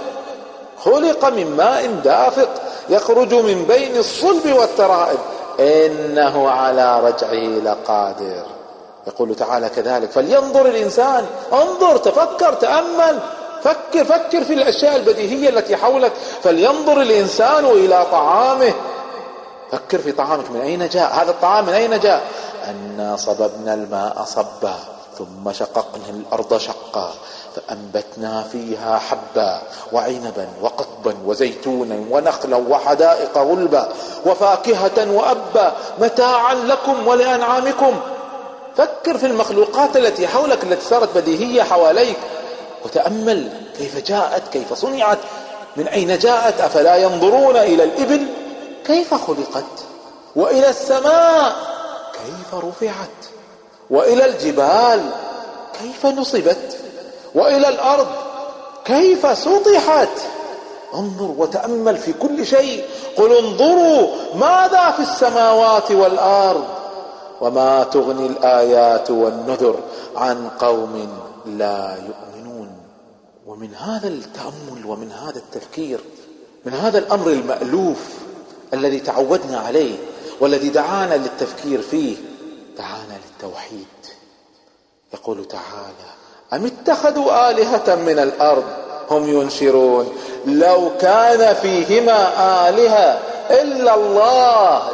Speaker 1: خلق من ماء دافق يخرج من بين الصلب والترائب إنه على رجعه لقادر. يقول تعالى كذلك فلينظر الإنسان، انظر، تفكر، تأمل، فكر في الأشياء البديهية التي حولك. فلينظر الإنسان إلى طعامه، فكر في طعامك من أين جاء هذا الطعام، من أين جاء. أنا صببنا الماء صبا ثم شققنا الأرض شقا فأنبتنا فيها حبا وعنبا وقضبا وزيتونا ونخلا وحدائق غلبا وفاكهة وأبا متاعا لكم ولأنعامكم. فكر في المخلوقات التي حولك التي صارت بديهية حواليك وتأمل كيف جاءت، كيف صنعت، من أين جاءت. أفلا ينظرون إلى الإبل كيف خلقت وإلى السماء كيف رفعت وإلى الجبال كيف نصبت وإلى الأرض كيف سطحت. انظر وتأمل في كل شيء. قل انظروا ماذا في السماوات والأرض وما تغني الآيات والنذر عن قوم لا يؤمنون. ومن هذا التأمل ومن هذا التفكير، من هذا الأمر المألوف الذي تعودنا عليه والذي دعانا للتفكير فيه، دعانا للتوحيد. يقول تعالى أم اتخذوا آلهة من الأرض هم ينشرون لو كان فيهما آلهة إلا الله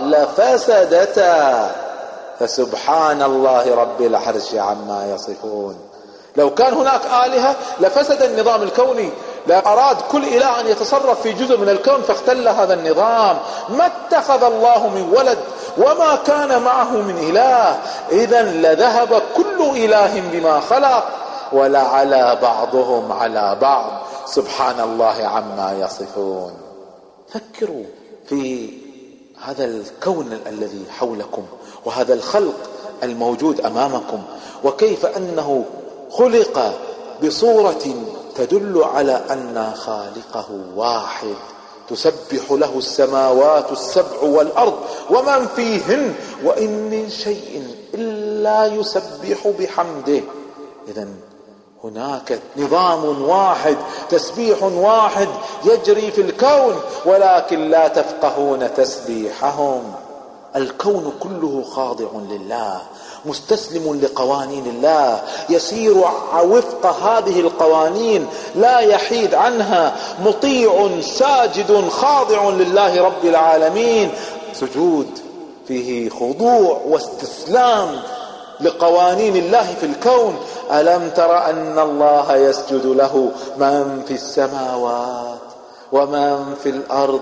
Speaker 1: لفسدتا فسبحان الله رب العرش عما يصفون. لو كان هناك آلهة لفسد النظام الكوني، لأراد كل إله أن يتصرف في جزء من الكون فاختل هذا النظام. ما اتخذ الله من ولد وما كان معه من إله، إذن لذهب كل إله بما خلق ولعلى بعضهم على بعض سبحان الله عما يصفون. فكروا في هذا الكون الذي حولكم وهذا الخلق الموجود أمامكم وكيف أنه خلق بصورة تدل على أن خالقه واحد تسبح له السماوات السبع والأرض ومن فيهن وإن من شيء إلا يسبح بحمده. إذن هناك نظام واحد، تسبيح واحد يجري في الكون ولكن لا تفقهون تسبيحهم. الكون كله خاضع لله، مستسلم لقوانين الله، يسير وفق هذه القوانين، لا يحيد عنها، مطيع ساجد خاضع لله رب العالمين. سجود فيه خضوع واستسلام لقوانين الله في الكون. ألم تر أن الله يسجد له من في السماوات ومن في الأرض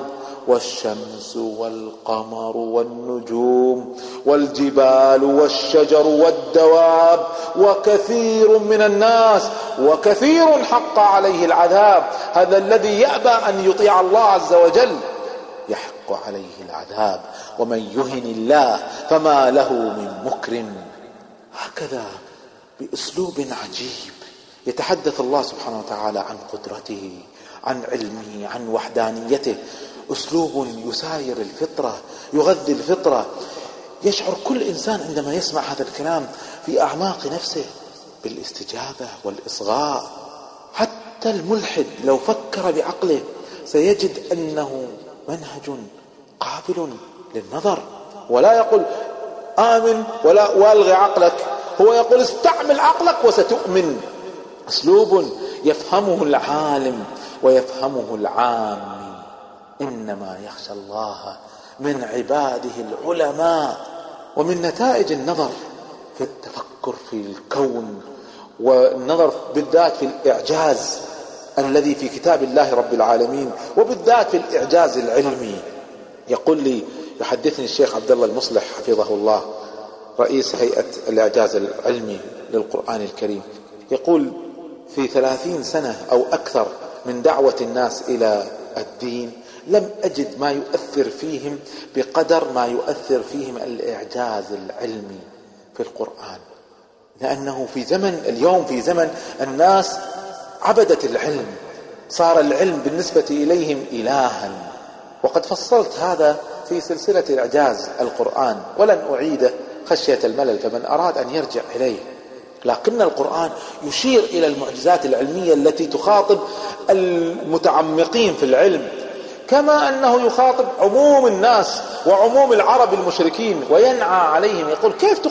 Speaker 1: والشمس والقمر والنجوم والجبال والشجر والدواب وكثير من الناس وكثير حق عليه العذاب. هذا الذي يأبى أن يطيع الله عز وجل يحق عليه العذاب. ومن يهن الله فما له من مكرم. هكذا بأسلوب عجيب يتحدث الله سبحانه وتعالى عن قدرته، عن علمه، عن وحدانيته. أسلوب يساير الفطرة، يغذي الفطرة. يشعر كل إنسان عندما يسمع هذا الكلام في أعماق نفسه بالاستجابة والإصغاء. حتى الملحد لو فكر بعقله سيجد أنه منهج قابل للنظر، ولا يقول آمن والغي عقلك، هو يقول استعمل عقلك وستؤمن. أسلوب يفهمه العالم ويفهمه العامي. إنما يخشى الله من عباده العلماء. ومن نتائج النظر في التفكر في الكون، والنظر بالذات في الإعجاز الذي في كتاب الله رب العالمين، وبالذات في الإعجاز العلمي. يحدثني الشيخ عبد الله المصلح حفظه الله رئيس هيئة الإعجاز العلمي للقرآن الكريم، يقول في 30 سنة أو أكثر من دعوة الناس إلى الدين لم أجد ما يؤثر فيهم بقدر ما يؤثر فيهم الإعجاز العلمي في القرآن. لأنه اليوم في زمن الناس عبدت العلم، صار العلم بالنسبة إليهم إلها. وقد فصلت هذا في سلسلة إعجاز القرآن ولن أعيده خشية الملل، فمن أراد أن يرجع إليه. لكن القرآن يشير إلى المعجزات العلمية التي تخاطب المتعمقين في العلم، كما أنه يخاطب عموم الناس وعموم العرب المشركين وينعى عليهم. يقول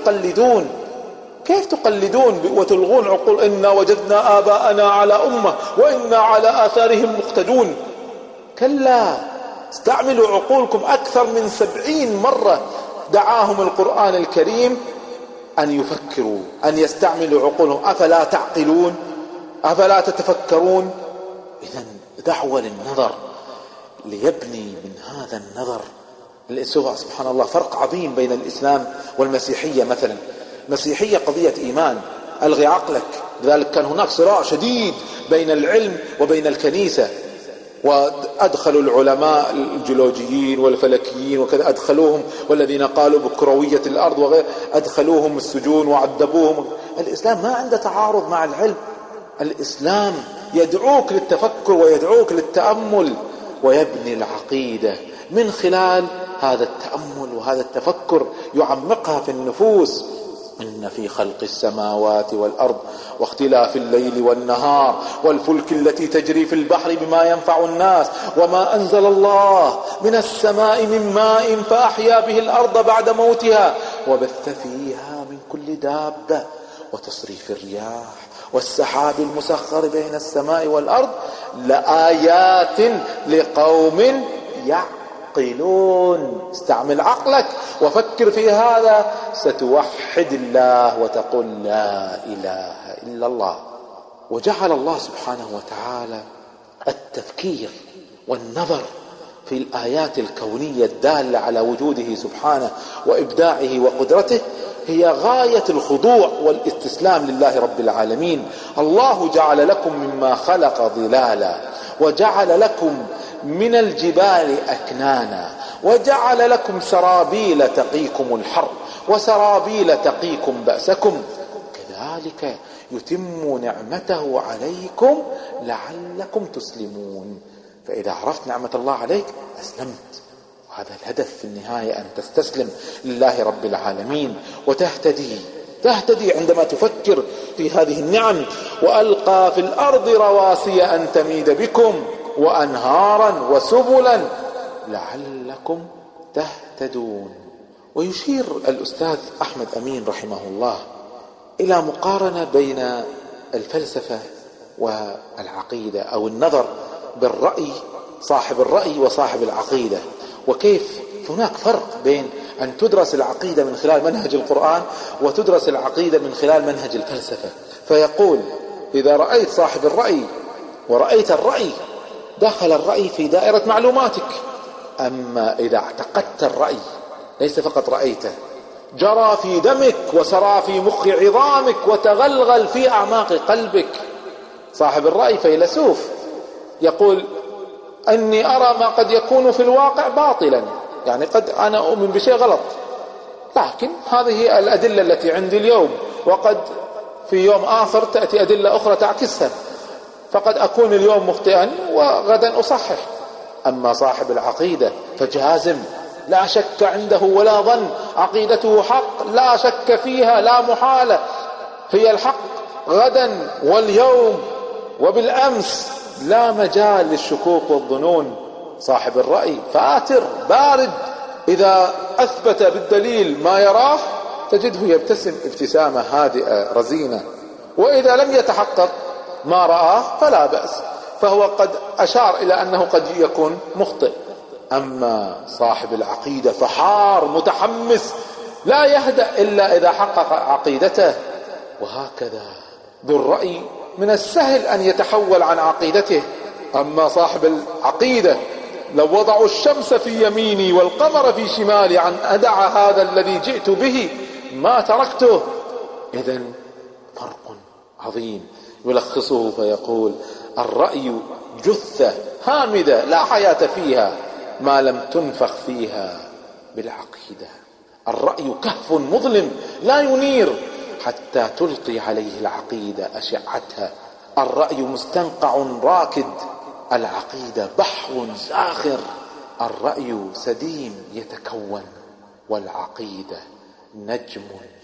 Speaker 1: كيف تقلدون وتلغون عقول؟ إنا وجدنا آباءنا على أمة وإنا على آثارهم مقتدون. كلا، استعملوا عقولكم. أكثر من 70 مرة دعاهم القرآن الكريم أن يفكروا، أن يستعملوا عقولهم. أفلا تعقلون؟ أفلا تتفكرون؟ إذن دعوة للنظر ليبني من هذا النظر. سبحان الله، فرق عظيم بين الإسلام والمسيحية. مثلا المسيحية قضية إيمان، ألغي عقلك. لذلك كان هناك صراع شديد بين العلم وبين الكنيسة، وأدخلوا العلماء الجيولوجيين والفلكيين وكذا، أدخلوهم، والذين قالوا بكروية الأرض وغير، أدخلوهم السجون وعذبوهم. الإسلام ما عنده تعارض مع العلم. الإسلام يدعوك للتفكر ويدعوك للتأمل، ويبني العقيدة من خلال هذا التأمل وهذا التفكر، يعمقها في النفوس. إن في خلق السماوات والأرض واختلاف الليل والنهار والفلك التي تجري في البحر بما ينفع الناس وما أنزل الله من السماء من ماء فأحيا به الأرض بعد موتها وبث فيها من كل دابة وتصريف الرياح والسحاب المسخر بين السماء والأرض لآيات لقوم يعقلون. استعمل عقلك وفكر في هذا، ستوحد الله وتقول لا إله إلا الله. وجعل الله سبحانه وتعالى التفكير والنظر في الآيات الكونية الدالة على وجوده سبحانه وإبداعه وقدرته هي غاية الخضوع والاستسلام لله رب العالمين. الله جعل لكم مما خلق ظلالا، وجعل لكم من الجبال أكنانا، وجعل لكم سرابيل تقيكم الحر وسرابيل تقيكم بأسكم، كذلك يتم نعمته عليكم لعلكم تسلمون. فإذا عرفت نعمة الله عليك أسلمت. وهذا الهدف في النهاية، أن تستسلم لله رب العالمين وتهتدي عندما تفكر في هذه النعم. وألقى في الأرض رواسي أن تميد بكم وأنهارا وسبلا لعلكم تهتدون. ويشير الأستاذ أحمد أمين رحمه الله إلى مقارنة بين الفلسفة والعقيدة، أو النظر بالرأي، صاحب الرأي وصاحب العقيدة، وكيف هناك فرق بين أن تدرس العقيدة من خلال منهج القرآن وتدرس العقيدة من خلال منهج الفلسفة. فيقول إذا رأيت صاحب الرأي ورأيت الرأي، دخل الرأي في دائرة معلوماتك، أما إذا اعتقدت الرأي، ليس فقط رأيته، جرى في دمك وسرى في مخ عظامك وتغلغل في أعماق قلبك. صاحب الرأي فيلسوف يقول أني أرى ما قد يكون في الواقع باطلا، يعني قد أنا أؤمن بشيء غلط، لكن هذه الأدلة التي عندي اليوم، وقد في يوم آخر تأتي أدلة أخرى تعكسها، فقد أكون اليوم مخطئا وغدا أصحح. أما صاحب العقيدة فجازم، لا شك عنده ولا ظن، عقيدته حق لا شك فيها، لا محالة، هي الحق غدا واليوم وبالأمس، لا مجال للشكوك والظنون. صاحب الرأي فآتر بارد، إذا أثبت بالدليل ما يراه تجده يبتسم ابتسامة هادئة رزينة، وإذا لم يتحقق ما رآه فلا بأس، فهو قد أشار إلى أنه قد يكون مخطئ. أما صاحب العقيدة فحار متحمس، لا يهدأ إلا إذا حقق عقيدته. وهكذا ذو الرأي من السهل أن يتحول عن عقيدته. أما صاحب العقيدة لو وضعوا الشمس في يميني والقمر في شمالي عن أدع هذا الذي جئت به ما تركته. إذن فرق عظيم. يلخصه فيقول: الرأي جثة هامدة لا حياة فيها ما لم تنفخ فيها بالعقيدة. الرأي كهف مظلم لا ينير حتى تلقي عليه العقيدة أشعتها. الرأي مستنقع راكد، العقيدة بحر زاخر. الرأي سديم يتكون، والعقيدة نجم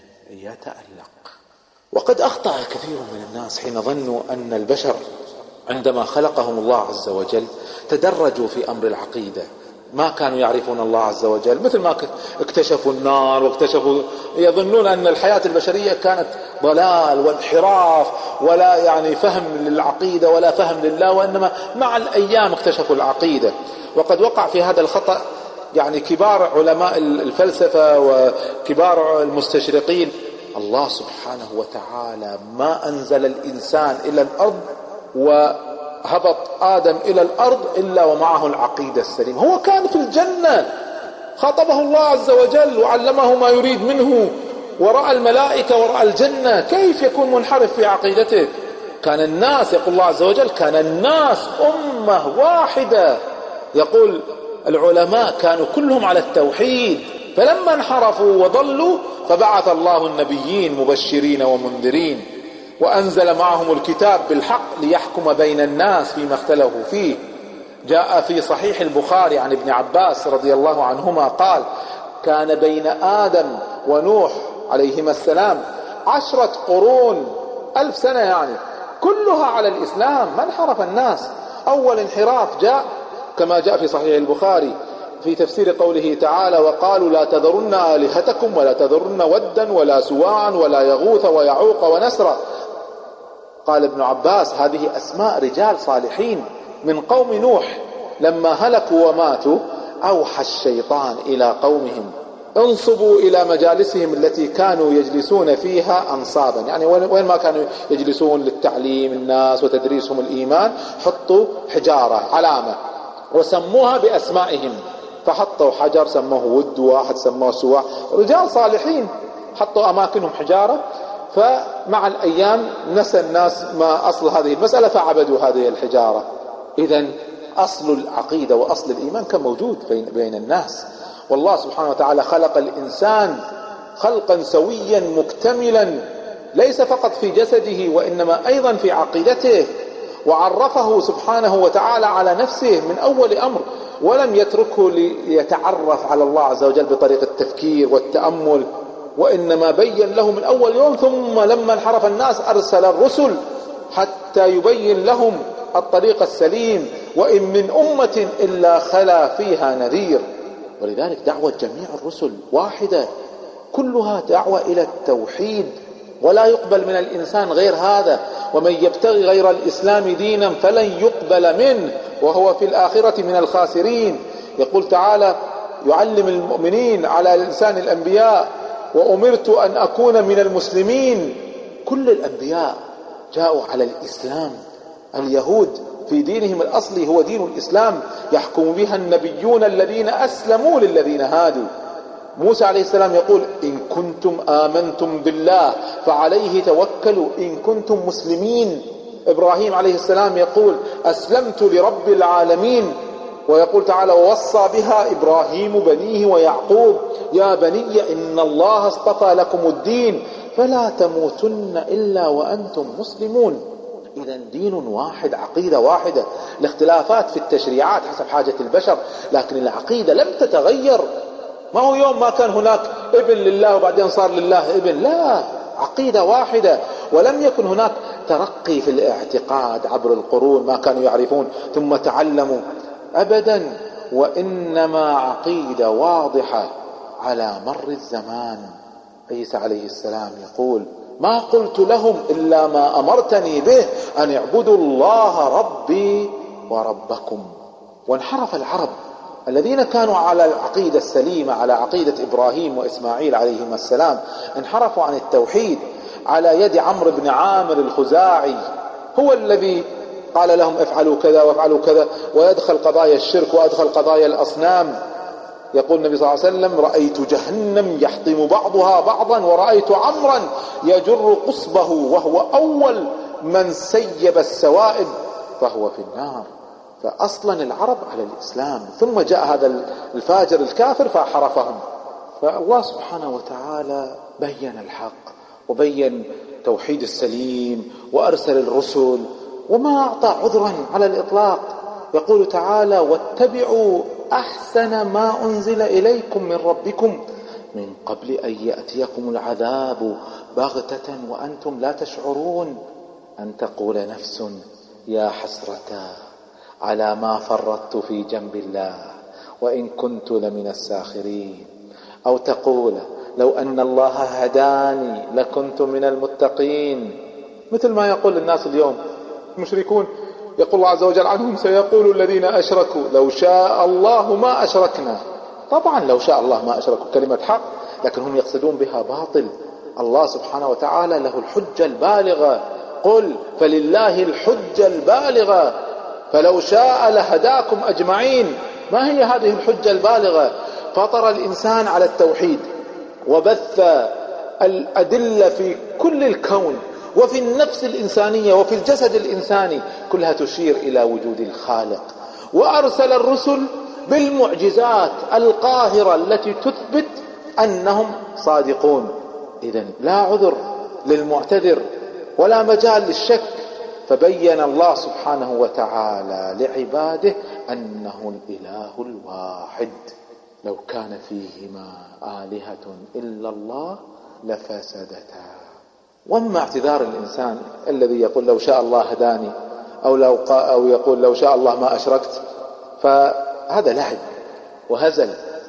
Speaker 1: يتألق. وقد أخطأ كثير من الناس حين ظنوا أن البشر عندما خلقهم الله عز وجل تدرجوا في أمر العقيدة، ما كانوا يعرفون الله عز وجل، مثل ما اكتشفوا النار واكتشفوا، يظنون أن الحياة البشرية كانت ضلال وانحراف ولا يعني فهم للعقيدة ولا فهم لله، وإنما مع الأيام اكتشفوا العقيدة. وقد وقع في هذا الخطأ يعني كبار علماء الفلسفة وكبار المستشرقين. الله سبحانه وتعالى ما أنزل الإنسان إلى الأرض وهبط آدم إلى الأرض إلا ومعه العقيدة السليمة. هو كان في الجنة، خاطبه الله عز وجل وعلمه ما يريد منه، ورأى الملائكة ورأى الجنة، كيف يكون منحرف في عقيدته؟ كان الناس، يقول الله عز وجل: كان الناس أمة واحدة. يقول العلماء: كانوا كلهم على التوحيد، فلما انحرفوا وضلوا فبعث الله النبيين مبشرين ومنذرين، وأنزل معهم الكتاب بالحق ليحكم بين الناس فيما اختلفوا فيه. جاء في صحيح البخاري عن ابن عباس رضي الله عنهما قال: كان بين آدم ونوح عليهما السلام 10 قرون، 1000 سنة يعني، كلها على الإسلام، ما انحرف الناس. أول انحراف جاء كما جاء في صحيح البخاري في تفسير قوله تعالى: وقالوا لا تذرن آلهتكم ولا تذرن ودا ولا سواعا ولا يغوث ويعوق ونسرا. قال ابن عباس: هذه أسماء رجال صالحين من قوم نوح، لما هلكوا وماتوا أوحى الشيطان إلى قومهم: انصبوا إلى مجالسهم التي كانوا يجلسون فيها أنصابا، يعني وين ما كانوا يجلسون للتعليم الناس وتدريسهم الإيمان، حطوا حجارة علامة وسموها بأسمائهم، فحطوا حجر سموه ود، واحد سموه سواع، رجال صالحين حطوا أماكنهم حجارة. فمع الأيام نسى الناس ما أصل هذه المسألة فعبدوا هذه الحجارة. إذن أصل العقيدة وأصل الإيمان كان موجود بين الناس. والله سبحانه وتعالى خلق الإنسان خلقا سويا مكتملا، ليس فقط في جسده وإنما أيضا في عقيدته، وعرفه سبحانه وتعالى على نفسه من أول أمر، ولم يتركه ليتعرف على الله عز وجل بطريقة التفكير والتأمل، وإنما بين له من أول يوم. ثم لما انحرف الناس أرسل الرسل حتى يبين لهم الطريق السليم، وإن من أمة إلا خلا فيها نذير. ولذلك دعوة جميع الرسل واحدة، كلها دعوة إلى التوحيد، ولا يقبل من الإنسان غير هذا. ومن يبتغي غير الإسلام دينا فلن يقبل منه وهو في الآخرة من الخاسرين. يقول تعالى: يعلم المؤمنين على لسان الأنبياء: وأمرت أن أكون من المسلمين. كل الأنبياء جاءوا على الإسلام. اليهود في دينهم الأصلي هو دين الإسلام، يحكم بها النبيون الذين أسلموا للذين هادوا. موسى عليه السلام يقول إن كنتم آمنتم بالله فعليه توكلوا إن كنتم مسلمين. إبراهيم عليه السلام يقول أسلمت لرب العالمين. ويقول تعالى ووصى بها إبراهيم بنيه ويعقوب يا بني إن الله اصطفى لكم الدين فلا تموتن إلا وأنتم مسلمون. إذا دين واحد، عقيدة واحدة، الاختلافات في التشريعات حسب حاجة البشر، لكن العقيدة لم تتغير. ما هو يوم ما كان هناك ابن لله وبعدين صار لله ابن، لا، عقيدة واحدة. ولم يكن هناك ترقي في الاعتقاد عبر القرون، ما كانوا يعرفون ثم تعلموا أبدا، وإنما عقيدة واضحة على مر الزمان. عيسى عليه السلام يقول ما قلت لهم إلا ما أمرتني به أن اعبدوا الله ربي وربكم. وانحرف العرب الذين كانوا على العقيدة السليمة، على عقيدة إبراهيم وإسماعيل عليهما السلام، انحرفوا عن التوحيد على يد عمرو بن عامر الخزاعي، هو الذي قال لهم افعلوا كذا وافعلوا كذا، ويدخل قضايا الشرك وأدخل قضايا الأصنام. يقول النبي صلى الله عليه وسلم رأيت جهنم يحطم بعضها بعضا ورأيت عمرا يجر قصبه وهو أول من سيب السوائب فهو في النار. فأصلا العرب على الإسلام، ثم جاء هذا الفاجر الكافر فحرفهم. فالله سبحانه وتعالى بين الحق وبين توحيد السليم وأرسل الرسل وما أعطى عذرا على الإطلاق. يقول تعالى واتبعوا أحسن ما أنزل إليكم من ربكم من قبل أن يأتيكم العذاب بغتة وأنتم لا تشعرون أن تقول نفس يا حسرة على ما فرطت في جنب الله وإن كنت لمن الساخرين، أو تقول لو أن الله هداني لكنت من المتقين، مثل ما يقول الناس اليوم المشركون. يقول الله عز وجل عنهم سيقول الذين أشركوا لو شاء الله ما أشركنا. طبعا لو شاء الله ما أشركوا كلمة حق، لكن هم يقصدون بها باطل. الله سبحانه وتعالى له الحجة البالغة، قل فلله الحجة البالغة فلو شاء لهداكم أجمعين. ما هي هذه الحجة البالغة؟ فطر الإنسان على التوحيد وبث الأدلة في كل الكون وفي النفس الإنسانية وفي الجسد الإنساني، كلها تشير إلى وجود الخالق، وأرسل الرسل بالمعجزات القاهرة التي تثبت أنهم صادقون. إذن لا عذر للمعتذر ولا مجال للشك. فبين الله سبحانه وتعالى لعباده أنه الإله الواحد. لو كان فيهما آلهة إلا الله لفسدتا. وأما اعتذار الإنسان الذي يقول لو شاء الله هداني أو يقول لو شاء الله ما أشركت، فهذا لعب وهزل،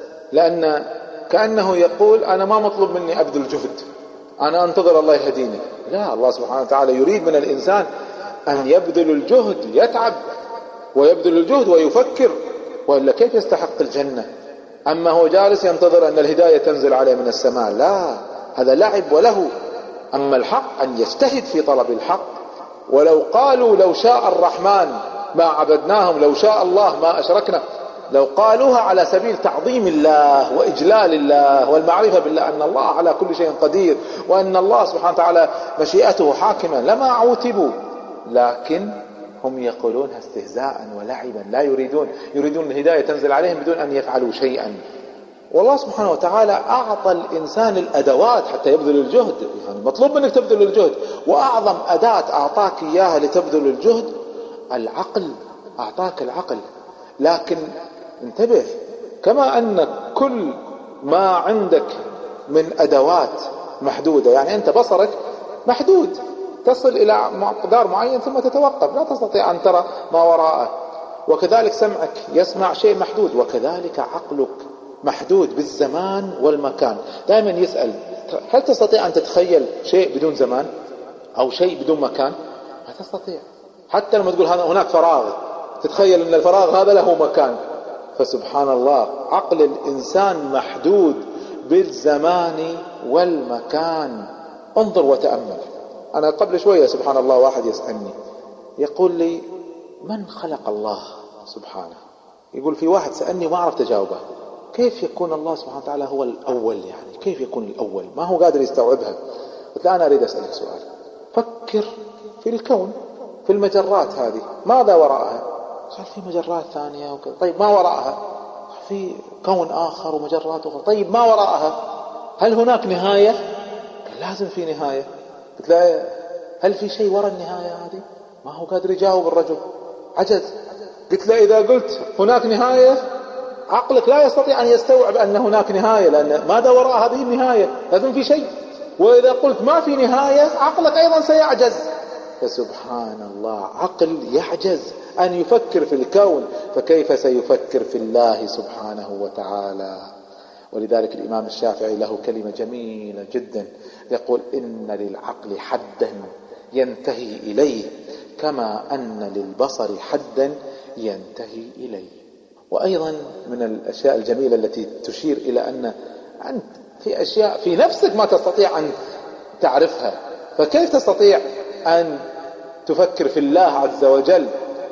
Speaker 1: لأن كأنه يقول أنا ما مطلوب مني أبذل جهد، أنا أنتظر الله يهديني. لا، الله سبحانه وتعالى يريد من الإنسان أن يبذل الجهد، يتعب ويبذل الجهد ويفكر، وإلا كيف يستحق الجنة؟ أما هو جالس ينتظر أن الهداية تنزل عليه من السماء، لا، هذا لعب وله. أما الحق أن يجتهد في طلب الحق. ولو قالوا لو شاء الرحمن ما عبدناهم، لو شاء الله ما أشركنا، لو قالوها على سبيل تعظيم الله وإجلال الله والمعرفة بالله أن الله على كل شيء قدير وأن الله سبحانه وتعالى مشيئته حاكمة لما عوتبوا، لكن هم يقولونها استهزاء ولعبا، لا يريدون الهداية تنزل عليهم بدون أن يفعلوا شيئا. والله سبحانه وتعالى أعطى الإنسان الأدوات حتى يبذل الجهد، يعني مطلوب منك تبذل الجهد، وأعظم أداة أعطاك إياها لتبذل الجهد العقل، أعطاك العقل. لكن انتبه، كما أن كل ما عندك من أدوات محدودة، يعني أنت بصرك محدود، تصل إلى مقدار معين ثم تتوقف، لا تستطيع أن ترى ما وراءه. وكذلك سمعك يسمع شيء محدود، وكذلك عقلك محدود بالزمان والمكان. دائما يسأل هل تستطيع أن تتخيل شيء بدون زمان أو شيء بدون مكان؟ ما تستطيع. حتى لما تقول هناك فراغ، تتخيل أن الفراغ هذا له مكان. فسبحان الله، عقل الإنسان محدود بالزمان والمكان. انظر وتأمل. أنا قبل شوية سبحان الله واحد يسألني يقول لي من خلق الله سبحانه؟ يقول في واحد سألني وما عرفت أجاوبه، كيف يكون الله سبحانه وتعالى هو الأول؟ يعني كيف يكون الأول؟ ما هو قادر يستوعبها. قلت له أنا أريد أسألك سؤال، فكر في الكون، في المجرات هذه، ماذا وراءها؟ قال في مجرات ثانية وكذا. طيب ما وراءها؟ في كون آخر ومجرات أخرى. طيب ما وراءها؟ هل هناك نهاية؟ قال لازم في نهاية. قلت له هل في شيء وراء النهاية هذه؟ ما هو قادر يجاوب الرجل، عجز. قلت له إذا قلت هناك نهاية عقلك لا يستطيع أن يستوعب أن هناك نهاية، لأن ماذا وراء هذه النهاية؟ لازم في شيء. وإذا قلت ما في نهاية عقلك أيضا سيعجز. فسبحان الله، عقل يعجز أن يفكر في الكون، فكيف سيفكر في الله سبحانه وتعالى؟ ولذلك الإمام الشافعي له كلمة جميلة جدا، يقول إن للعقل حدا ينتهي إليه كما أن للبصر حدا ينتهي إليه. وأيضا من الأشياء الجميلة التي تشير إلى أن أنت في أشياء في نفسك ما تستطيع أن تعرفها، فكيف تستطيع أن تفكر في الله عز وجل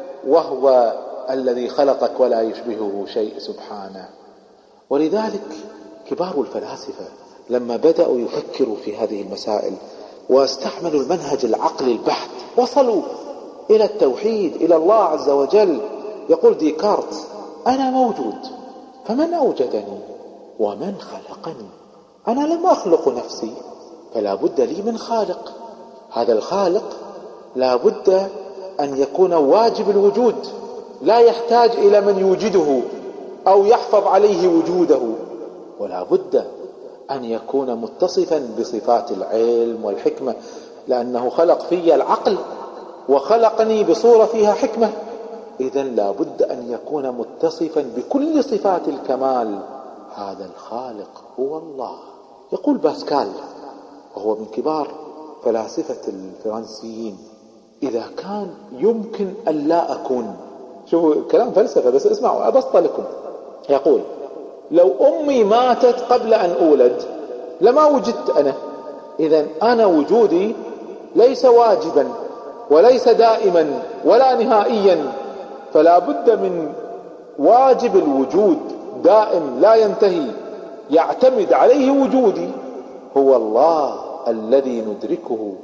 Speaker 1: وهو الذي خلقك ولا يشبهه شيء سبحانه؟ ولذلك كبار الفلاسفة لما بدأوا يفكروا في هذه المسائل واستعملوا المنهج العقلي البحت وصلوا إلى التوحيد، إلى الله عز وجل. يقول ديكارت أنا موجود، فمن أوجدني ومن خلقني؟ أنا لم أخلق نفسي، فلا بد لي من خالق. هذا الخالق لا بد أن يكون واجب الوجود، لا يحتاج إلى من يوجده أو يحفظ عليه وجوده، ولا بد أن يكون متصفا بصفات العلم والحكمة، لأنه خلق في العقل وخلقني بصورة فيها حكمة. إذن لا بد أن يكون متصفا بكل صفات الكمال. هذا الخالق هو الله. يقول باسكال وهو من كبار فلاسفة الفرنسيين إذا كان يمكن أن لا أكون، شوفوا كلام فلسفة بس اسمعوا أبسط لكم. يقول لو أمي ماتت قبل أن أولد لما وجدت أنا، إذن أنا وجودي ليس واجبا وليس دائما ولا نهائيا، فلا بد من واجب الوجود دائم لا ينتهي يعتمد عليه وجودي، هو الله الذي ندركه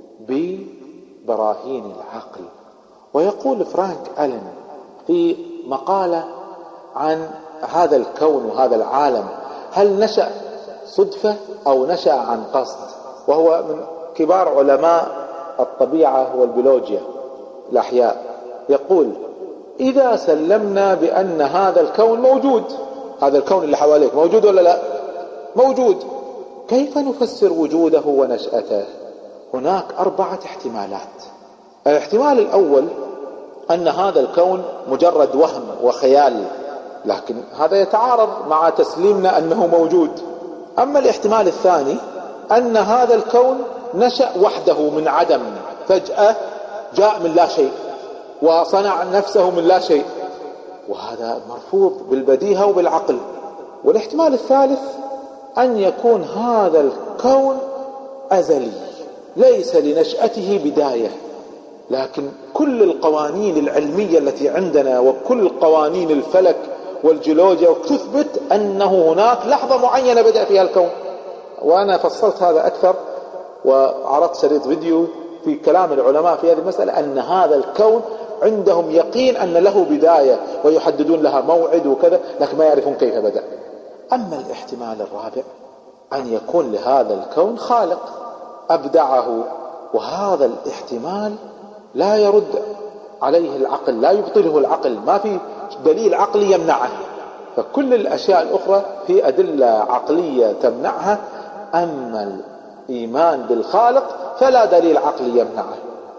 Speaker 1: ببراهين العقل. ويقول فرانك ألين في مقالة عن هذا الكون وهذا العالم، هل نشأ صدفة أو نشأ عن قصد؟ وهو من كبار علماء الطبيعة والبيولوجيا الأحياء. يقول إذا سلمنا بأن هذا الكون موجود، هذا الكون اللي حواليك موجود ولا لا؟ موجود، كيف نفسر وجوده ونشأته؟ هناك 4 احتمالات. الاحتمال الأول أن هذا الكون مجرد وهم وخيال، لكن هذا يتعارض مع تسليمنا أنه موجود. أما الاحتمال الثاني أن هذا الكون نشأ وحده من عدم، فجأة جاء من لا شيء وصنع نفسه من لا شيء، وهذا مرفوض بالبديهة وبالعقل. والاحتمال الثالث أن يكون هذا الكون أزلي ليس لنشأته بداية، لكن كل القوانين العلمية التي عندنا وكل قوانين الفلك والجيولوجيا تثبت أنه هناك لحظة معينة بدأ فيها الكون. وأنا فصلت هذا أكثر وعرضت شريط فيديو في كلام العلماء في هذه المسألة، أن هذا الكون عندهم يقين أن له بداية ويحددون لها موعد وكذا، لكن ما يعرفون كيف بدأ. أما الاحتمال الرابع أن يكون لهذا الكون خالق أبدعه، وهذا الاحتمال لا يرد عليه العقل، لا يبطله العقل، ما في دليل عقلي يمنعه. فكل الأشياء الأخرى في أدلة عقلية تمنعها، أما الإيمان بالخالق فلا دليل عقلي يمنعه.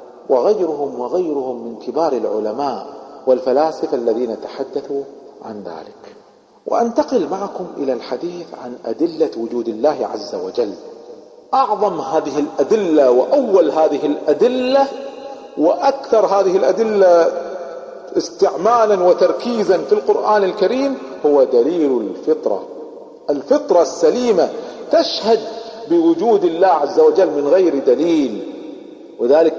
Speaker 1: وغيرهم من كبار العلماء والفلاسفة الذين تحدثوا عن ذلك. وأنتقل معكم إلى الحديث عن أدلة وجود الله عز وجل. أعظم هذه الأدلة وأول هذه الأدلة وأكثر هذه الأدلة استعمالا وتركيزا في القرآن الكريم هو دليل الفطرة. الفطرة السليمة تشهد بوجود الله عز وجل من غير دليل. وذلك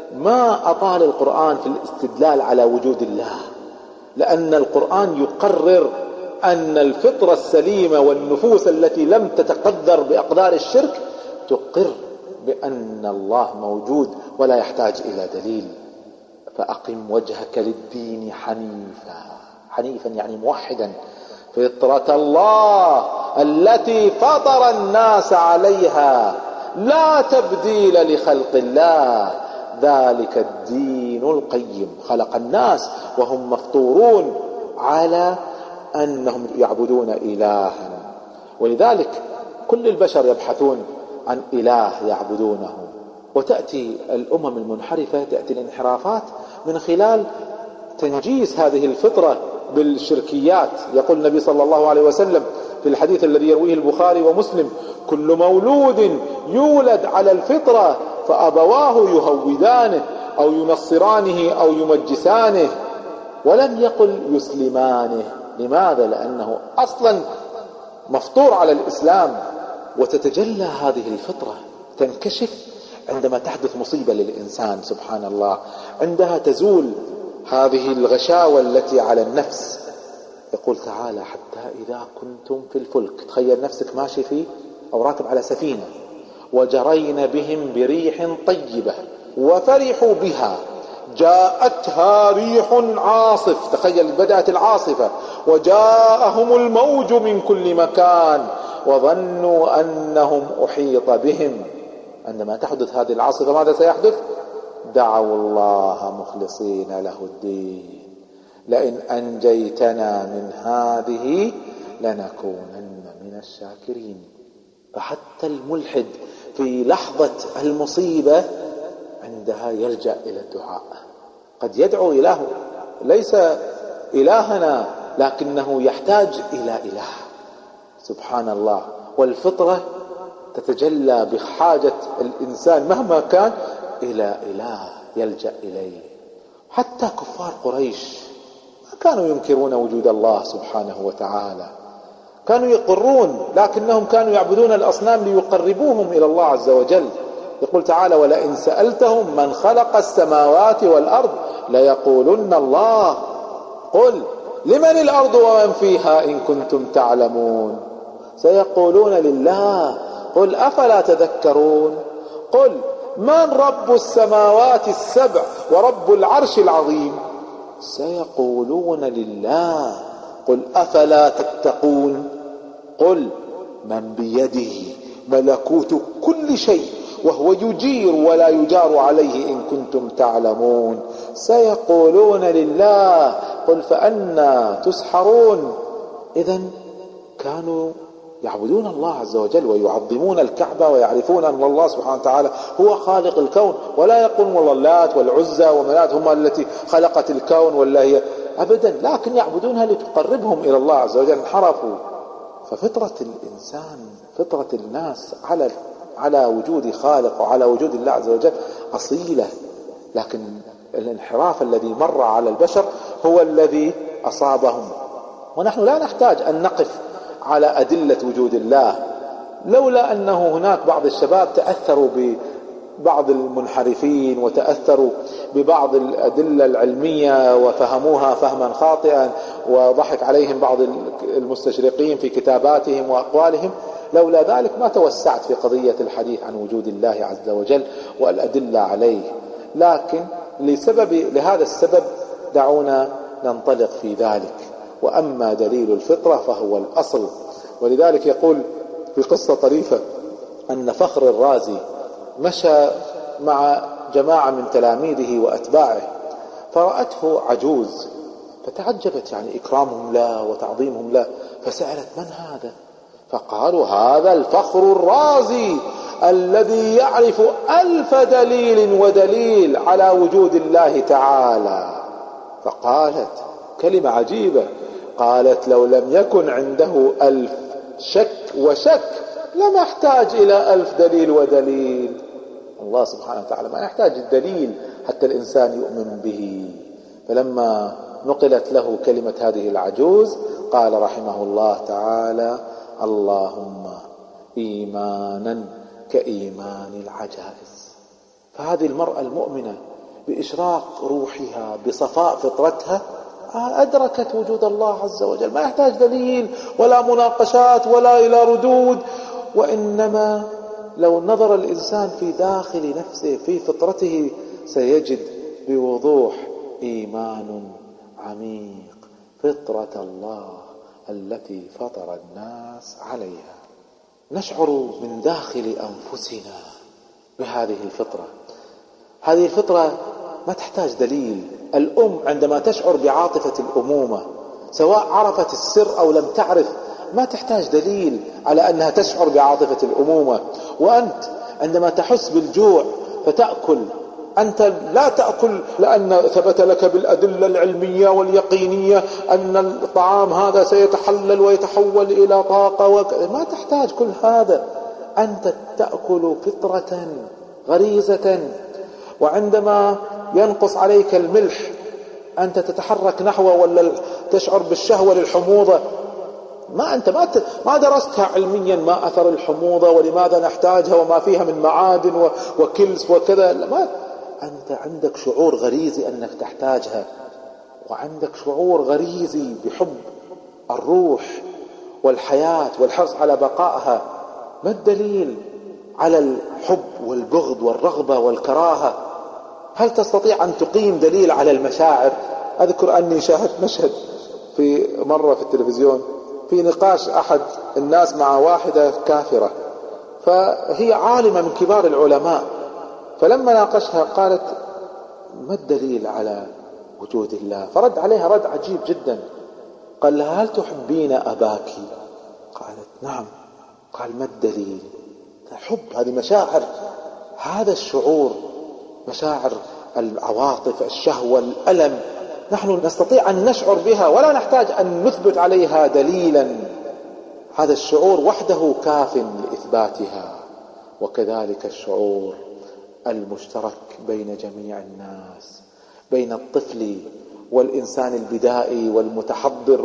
Speaker 1: ما أطال القرآن في الاستدلال على وجود الله، لأن القرآن يقرر أن الفطرة السليمة والنفوس التي لم تتقدر بأقدار الشرك تقر بأن الله موجود ولا يحتاج إلى دليل. فأقم وجهك للدين حنيفا، حنيفا يعني موحدا، فطرة الله التي فطر الناس عليها لا تبديل لخلق الله، ذلك الدين القيم. خلق الناس وهم مفطورون على أنهم يعبدون إلها، ولذلك كل البشر يبحثون عن إله يعبدونه. وتأتي الأمم المنحرفة، تأتي الانحرافات من خلال تنجيس هذه الفطرة بالشركيات. يقول النبي صلى الله عليه وسلم في الحديث الذي يرويه البخاري ومسلم: كل مولود يولد على الفطرة فأبواه يهودانه أو ينصرانه أو يمجسانه، ولم يقل يسلمانه. لماذا؟ لأنه أصلا مفطور على الإسلام. وتتجلى هذه الفطرة، تنكشف عندما تحدث مصيبة للإنسان. سبحان الله، عندها تزول هذه الغشاوة التي على النفس. يقول تعالى: حتى إذا كنتم في الفلك، تخيل نفسك ماشي فيه أو راكب على سفينة، وجرين بهم بريح طيبة وفرحوا بها جاءتها ريح عاصف، تخيل بدأت العاصفة، وجاءهم الموج من كل مكان وظنوا أنهم أحيط بهم. عندما تحدث هذه العاصفة ماذا سيحدث؟ دعوا الله مخلصين له الدين لئن أنجيتنا من هذه لنكونن من الشاكرين. فحتى الملحد في لحظة المصيبة عندها يلجأ إلى الدعاء. قد يدعو إله ليس إلهنا، لكنه يحتاج إلى إله. سبحان الله. والفطرة تتجلى بحاجة الإنسان مهما كان إلى إله يلجأ إليه. حتى كفار قريش ما كانوا ينكرون وجود الله سبحانه وتعالى، كانوا يقرون، لكنهم كانوا يعبدون الأصنام ليقربوهم إلى الله عز وجل. يقول تعالى: ولئن سألتهم من خلق السماوات والأرض ليقولن الله قل لمن الأرض ومن فيها إن كنتم تعلمون سيقولون لله قل أفلا تذكرون قل من رب السماوات السبع ورب العرش العظيم سيقولون لله قل أفلا تتقون قل من بيده ملكوت كل شيء وهو يجير ولا يجار عليه إن كنتم تعلمون سيقولون لله قل فأنى تسحرون. إذن كانوا يعبدون الله عز وجل ويعظمون الكعبة ويعرفون أن الله سبحانه وتعالى هو خالق الكون، ولا يقولون والله اللات والعزى ومنات هم التي خلقت الكون ولا هي أبدا، لكن يعبدونها لتقربهم إلى الله عز وجل. انحرفوا. ففطرة الإنسان، فطرة الناس على وجود خالق وعلى وجود الله عز وجل أصيلة، لكن الانحراف الذي مر على البشر هو الذي أصابهم. ونحن لا نحتاج أن نقف على أدلة وجود الله، لولا أنه هناك بعض الشباب تأثروا ببعض المنحرفين وتأثروا ببعض الأدلة العلمية وفهموها فهما خاطئا، وضحك عليهم بعض المستشرقين في كتاباتهم وأقوالهم. لولا ذلك ما توسعت في قضية الحديث عن وجود الله عز وجل والأدلة عليه، لكن لهذا السبب دعونا ننطلق في ذلك. وأما دليل الفطرة فهو الأصل. ولذلك يقول في قصة طريفة أن فخر الرازي مشى مع جماعة من تلاميذه وأتباعه فرأته عجوز فتعجبت، يعني إكرامهم له وتعظيمهم له، فسألت من هذا؟ فقالوا هذا الفخر الرازي الذي يعرف 1000 دليل ودليل على وجود الله تعالى. فقالت كلمة عجيبة، قالت لو لم يكن عنده 1000 شك وشك لما احتاج إلى 1000 دليل ودليل. الله سبحانه وتعالى ما يحتاج الدليل حتى الإنسان يؤمن به. فلما نقلت له كلمة هذه العجوز قال رحمه الله تعالى: اللهم إيمانا كإيمان العجائز. فهذه المرأة المؤمنة بإشراق روحها بصفاء فطرتها أدركت وجود الله عز وجل، ما يحتاج دليل ولا مناقشات ولا إلى ردود. وإنما لو نظر الإنسان في داخل نفسه في فطرته سيجد بوضوح إيمان عميق، فطرة الله التي فطر الناس عليها. نشعر من داخل أنفسنا بهذه الفطرة. هذه الفطرة ما تحتاج دليل. الأم عندما تشعر بعاطفة الأمومة سواء عرفت السر أو لم تعرف ما تحتاج دليل على أنها تشعر بعاطفة الأمومة. وأنت عندما تحس بالجوع فتأكل، أنت لا تأكل لأن ثبت لك بالأدلة العلمية واليقينية أن الطعام هذا سيتحلل ويتحول إلى طاقة ما تحتاج كل هذا. أنت تأكل فطرة غريزة. وعندما ينقص عليك الملح أنت تتحرك نحوه ولا تشعر بالشهوة للحموضة. أنت ما درستها علميا ما أثر الحموضة ولماذا نحتاجها وما فيها من معادن وكلس وكذا. ما أنت عندك شعور غريزي أنك تحتاجها، وعندك شعور غريزي بحب الروح والحياة والحرص على بقائها. ما الدليل على الحب والبغض والرغبة والكراهة؟ هل تستطيع أن تقيم دليل على المشاعر؟ أذكر أني شاهدت مشهد في مرة في التلفزيون في نقاش أحد الناس مع واحدة كافرة، فهي عالمة من كبار العلماء، فلما ناقشها قالت ما الدليل على وجود الله؟ فرد عليها رد عجيب جدا، قال لها هل تحبين أباك؟ قالت نعم. قال ما الدليل؟ حب، هذه مشاعر، هذا الشعور مشاعر العواطف، الشهوة، الألم، نحن نستطيع أن نشعر بها ولا نحتاج أن نثبت عليها دليلا. هذا الشعور وحده كاف لإثباتها. وكذلك الشعور المشترك بين جميع الناس، بين الطفل والإنسان البدائي والمتحضر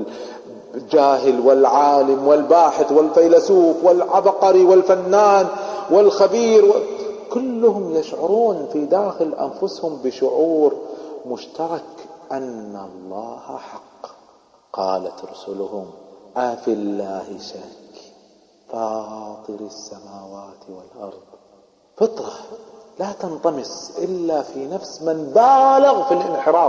Speaker 1: والجاهل والعالم والباحث والفيلسوف والعبقري والفنان والخبير، كلهم يشعرون في داخل أنفسهم بشعور مشترك أن الله حق. قالت رسلهم أفي الله شك فاطر السماوات والأرض. فطرة لا تنطمس إلا في نفس من بالغ في الانحراف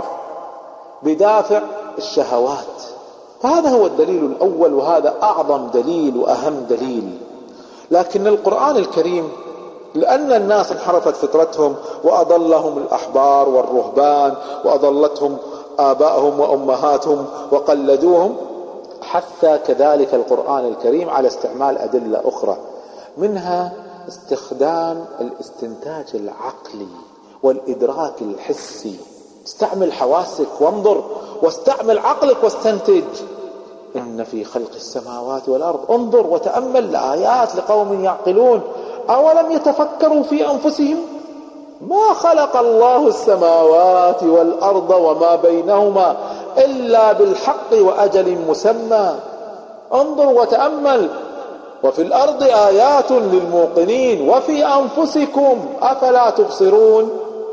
Speaker 1: بدافع الشهوات. فهذا هو الدليل الأول، وهذا أعظم دليل وأهم دليل. لكن القرآن الكريم لأن الناس انحرفت فطرتهم وأضلهم الأحبار والرهبان وأضلتهم آبائهم وأمهاتهم وقلدوهم، حث كذلك القرآن الكريم على استعمال أدلة أخرى، منها استخدام الاستنتاج العقلي والإدراك الحسي. استعمل حواسك وانظر، واستعمل عقلك واستنتج. إن في خلق السماوات والأرض، انظر وتأمل لآيات لقوم يعقلون. أولم يتفكروا في أنفسهم ما خلق الله السماوات والأرض وما بينهما إلا بالحق وأجل مسمى. انظر وتأمل. وفي الأرض آيات للموقنين وفي أنفسكم أفلا تبصرون.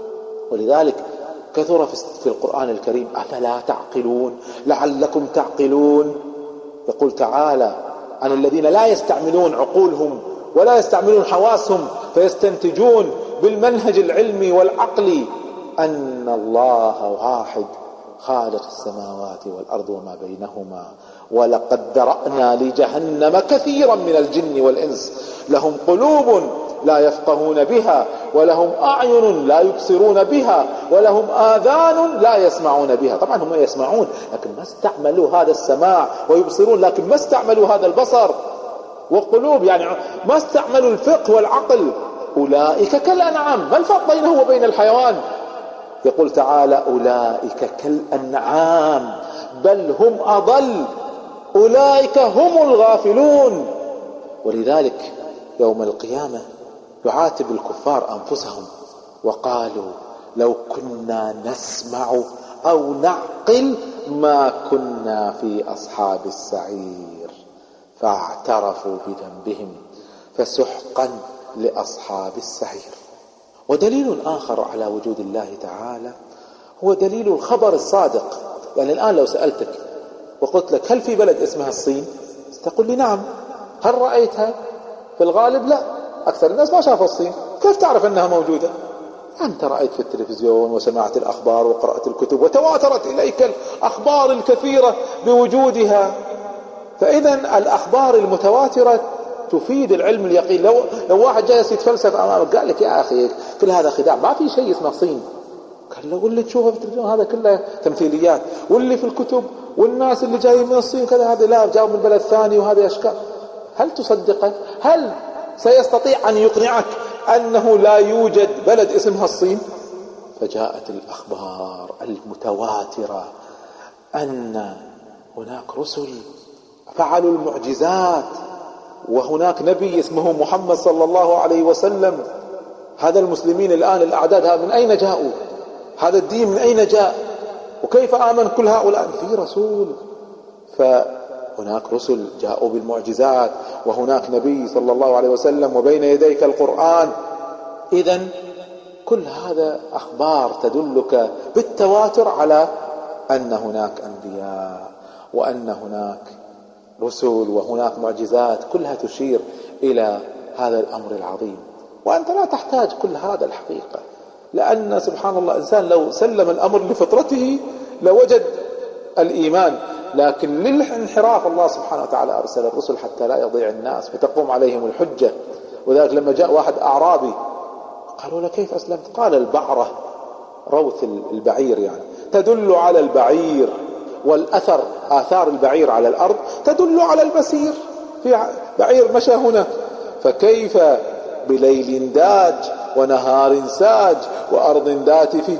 Speaker 1: ولذلك كثر في القرآن الكريم أفلا تعقلون لعلكم تعقلون. يقول تعالى عن الذين لا يستعملون عقولهم ولا يستعملون حواسهم فيستنتجون بالمنهج العلمي والعقلي أن الله واحد خالق السماوات والأرض وما بينهما. ولقد ذرأنا لجهنم كثيرا من الجن والإنس لهم قلوب لا يفقهون بها ولهم أعين لا يبصرون بها ولهم آذان لا يسمعون بها. طبعا هم يسمعون لكن ما استعملوا هذا السماع، ويبصرون لكن ما استعملوا هذا البصر، وقلوب يعني ما استعملوا الفقه والعقل. أولئك كالأنعام. ما الفرق بينه وبين الحيوان؟ يقول تعالى أولئك كالأنعام بل هم أضل أولئك هم الغافلون. ولذلك يوم القيامة يعاتب الكفار أنفسهم وقالوا لو كنا نسمع أو نعقل ما كنا في أصحاب السعير فاعترفوا بذنبهم فسحقا لأصحاب السعير. ودليل آخر على وجود الله تعالى هو دليل الخبر الصادق. يعني الآن لو سألتك وقلت لك هل في بلد اسمها الصين، تقول لي نعم. هل رأيتها؟ في الغالب لا، أكثر الناس ما شافوا الصين. كيف تعرف أنها موجودة؟ أنت رأيت في التلفزيون وسمعت الأخبار وقرأت الكتب وتواترت إليك الأخبار الكثيرة بوجودها. فإذا الأخبار المتواترة تفيد العلم اليقين. لو واحد جالس يتفلسف أمامك قال لك يا أخي كل هذا خداع، ما في شيء اسمه الصين، قال له واللي تشوفه في التلفزيون هذا كله تمثيليات، واللي في الكتب والناس اللي جايين من الصين كذا هذا لا جاءوا من بلد ثاني وهذا أشكال. هل تصدقه؟ هل سيستطيع أن يقنعك أنه لا يوجد بلد اسمها الصين؟ فجاءت الأخبار المتواترة أن هناك رسل فعلوا المعجزات، وهناك نبي اسمه محمد صلى الله عليه وسلم. هذا المسلمين الآن الأعداد من أين جاءوا؟ هذا الدين من أين جاء؟ وكيف آمن كل هؤلاء؟ في رسول. فهناك رسل جاءوا بالمعجزات، وهناك نبي صلى الله عليه وسلم، وبين يديك القرآن. إذن كل هذا أخبار تدلك بالتواتر على أن هناك أنبياء، وأن هناك رسل، وهناك معجزات، كلها تشير إلى هذا الأمر العظيم. وأنت لا تحتاج كل هذا الحقيقة، لأن سبحان الله إنسان لو سلم الأمر لفطرته لوجد الإيمان، لكن للانحراف الله سبحانه وتعالى أرسل الرسل حتى لا يضيع الناس فتقوم عليهم الحجة. وذلك لما جاء واحد أعرابي قالوا له كيف أسلمت؟ قال البعرة، روث البعير يعني، تدل على البعير، والأثر آثار البعير على الأرض تدل على المسير، في بعير مشى هنا. فكيف بليل داج ونهار ساج وأرض ذات في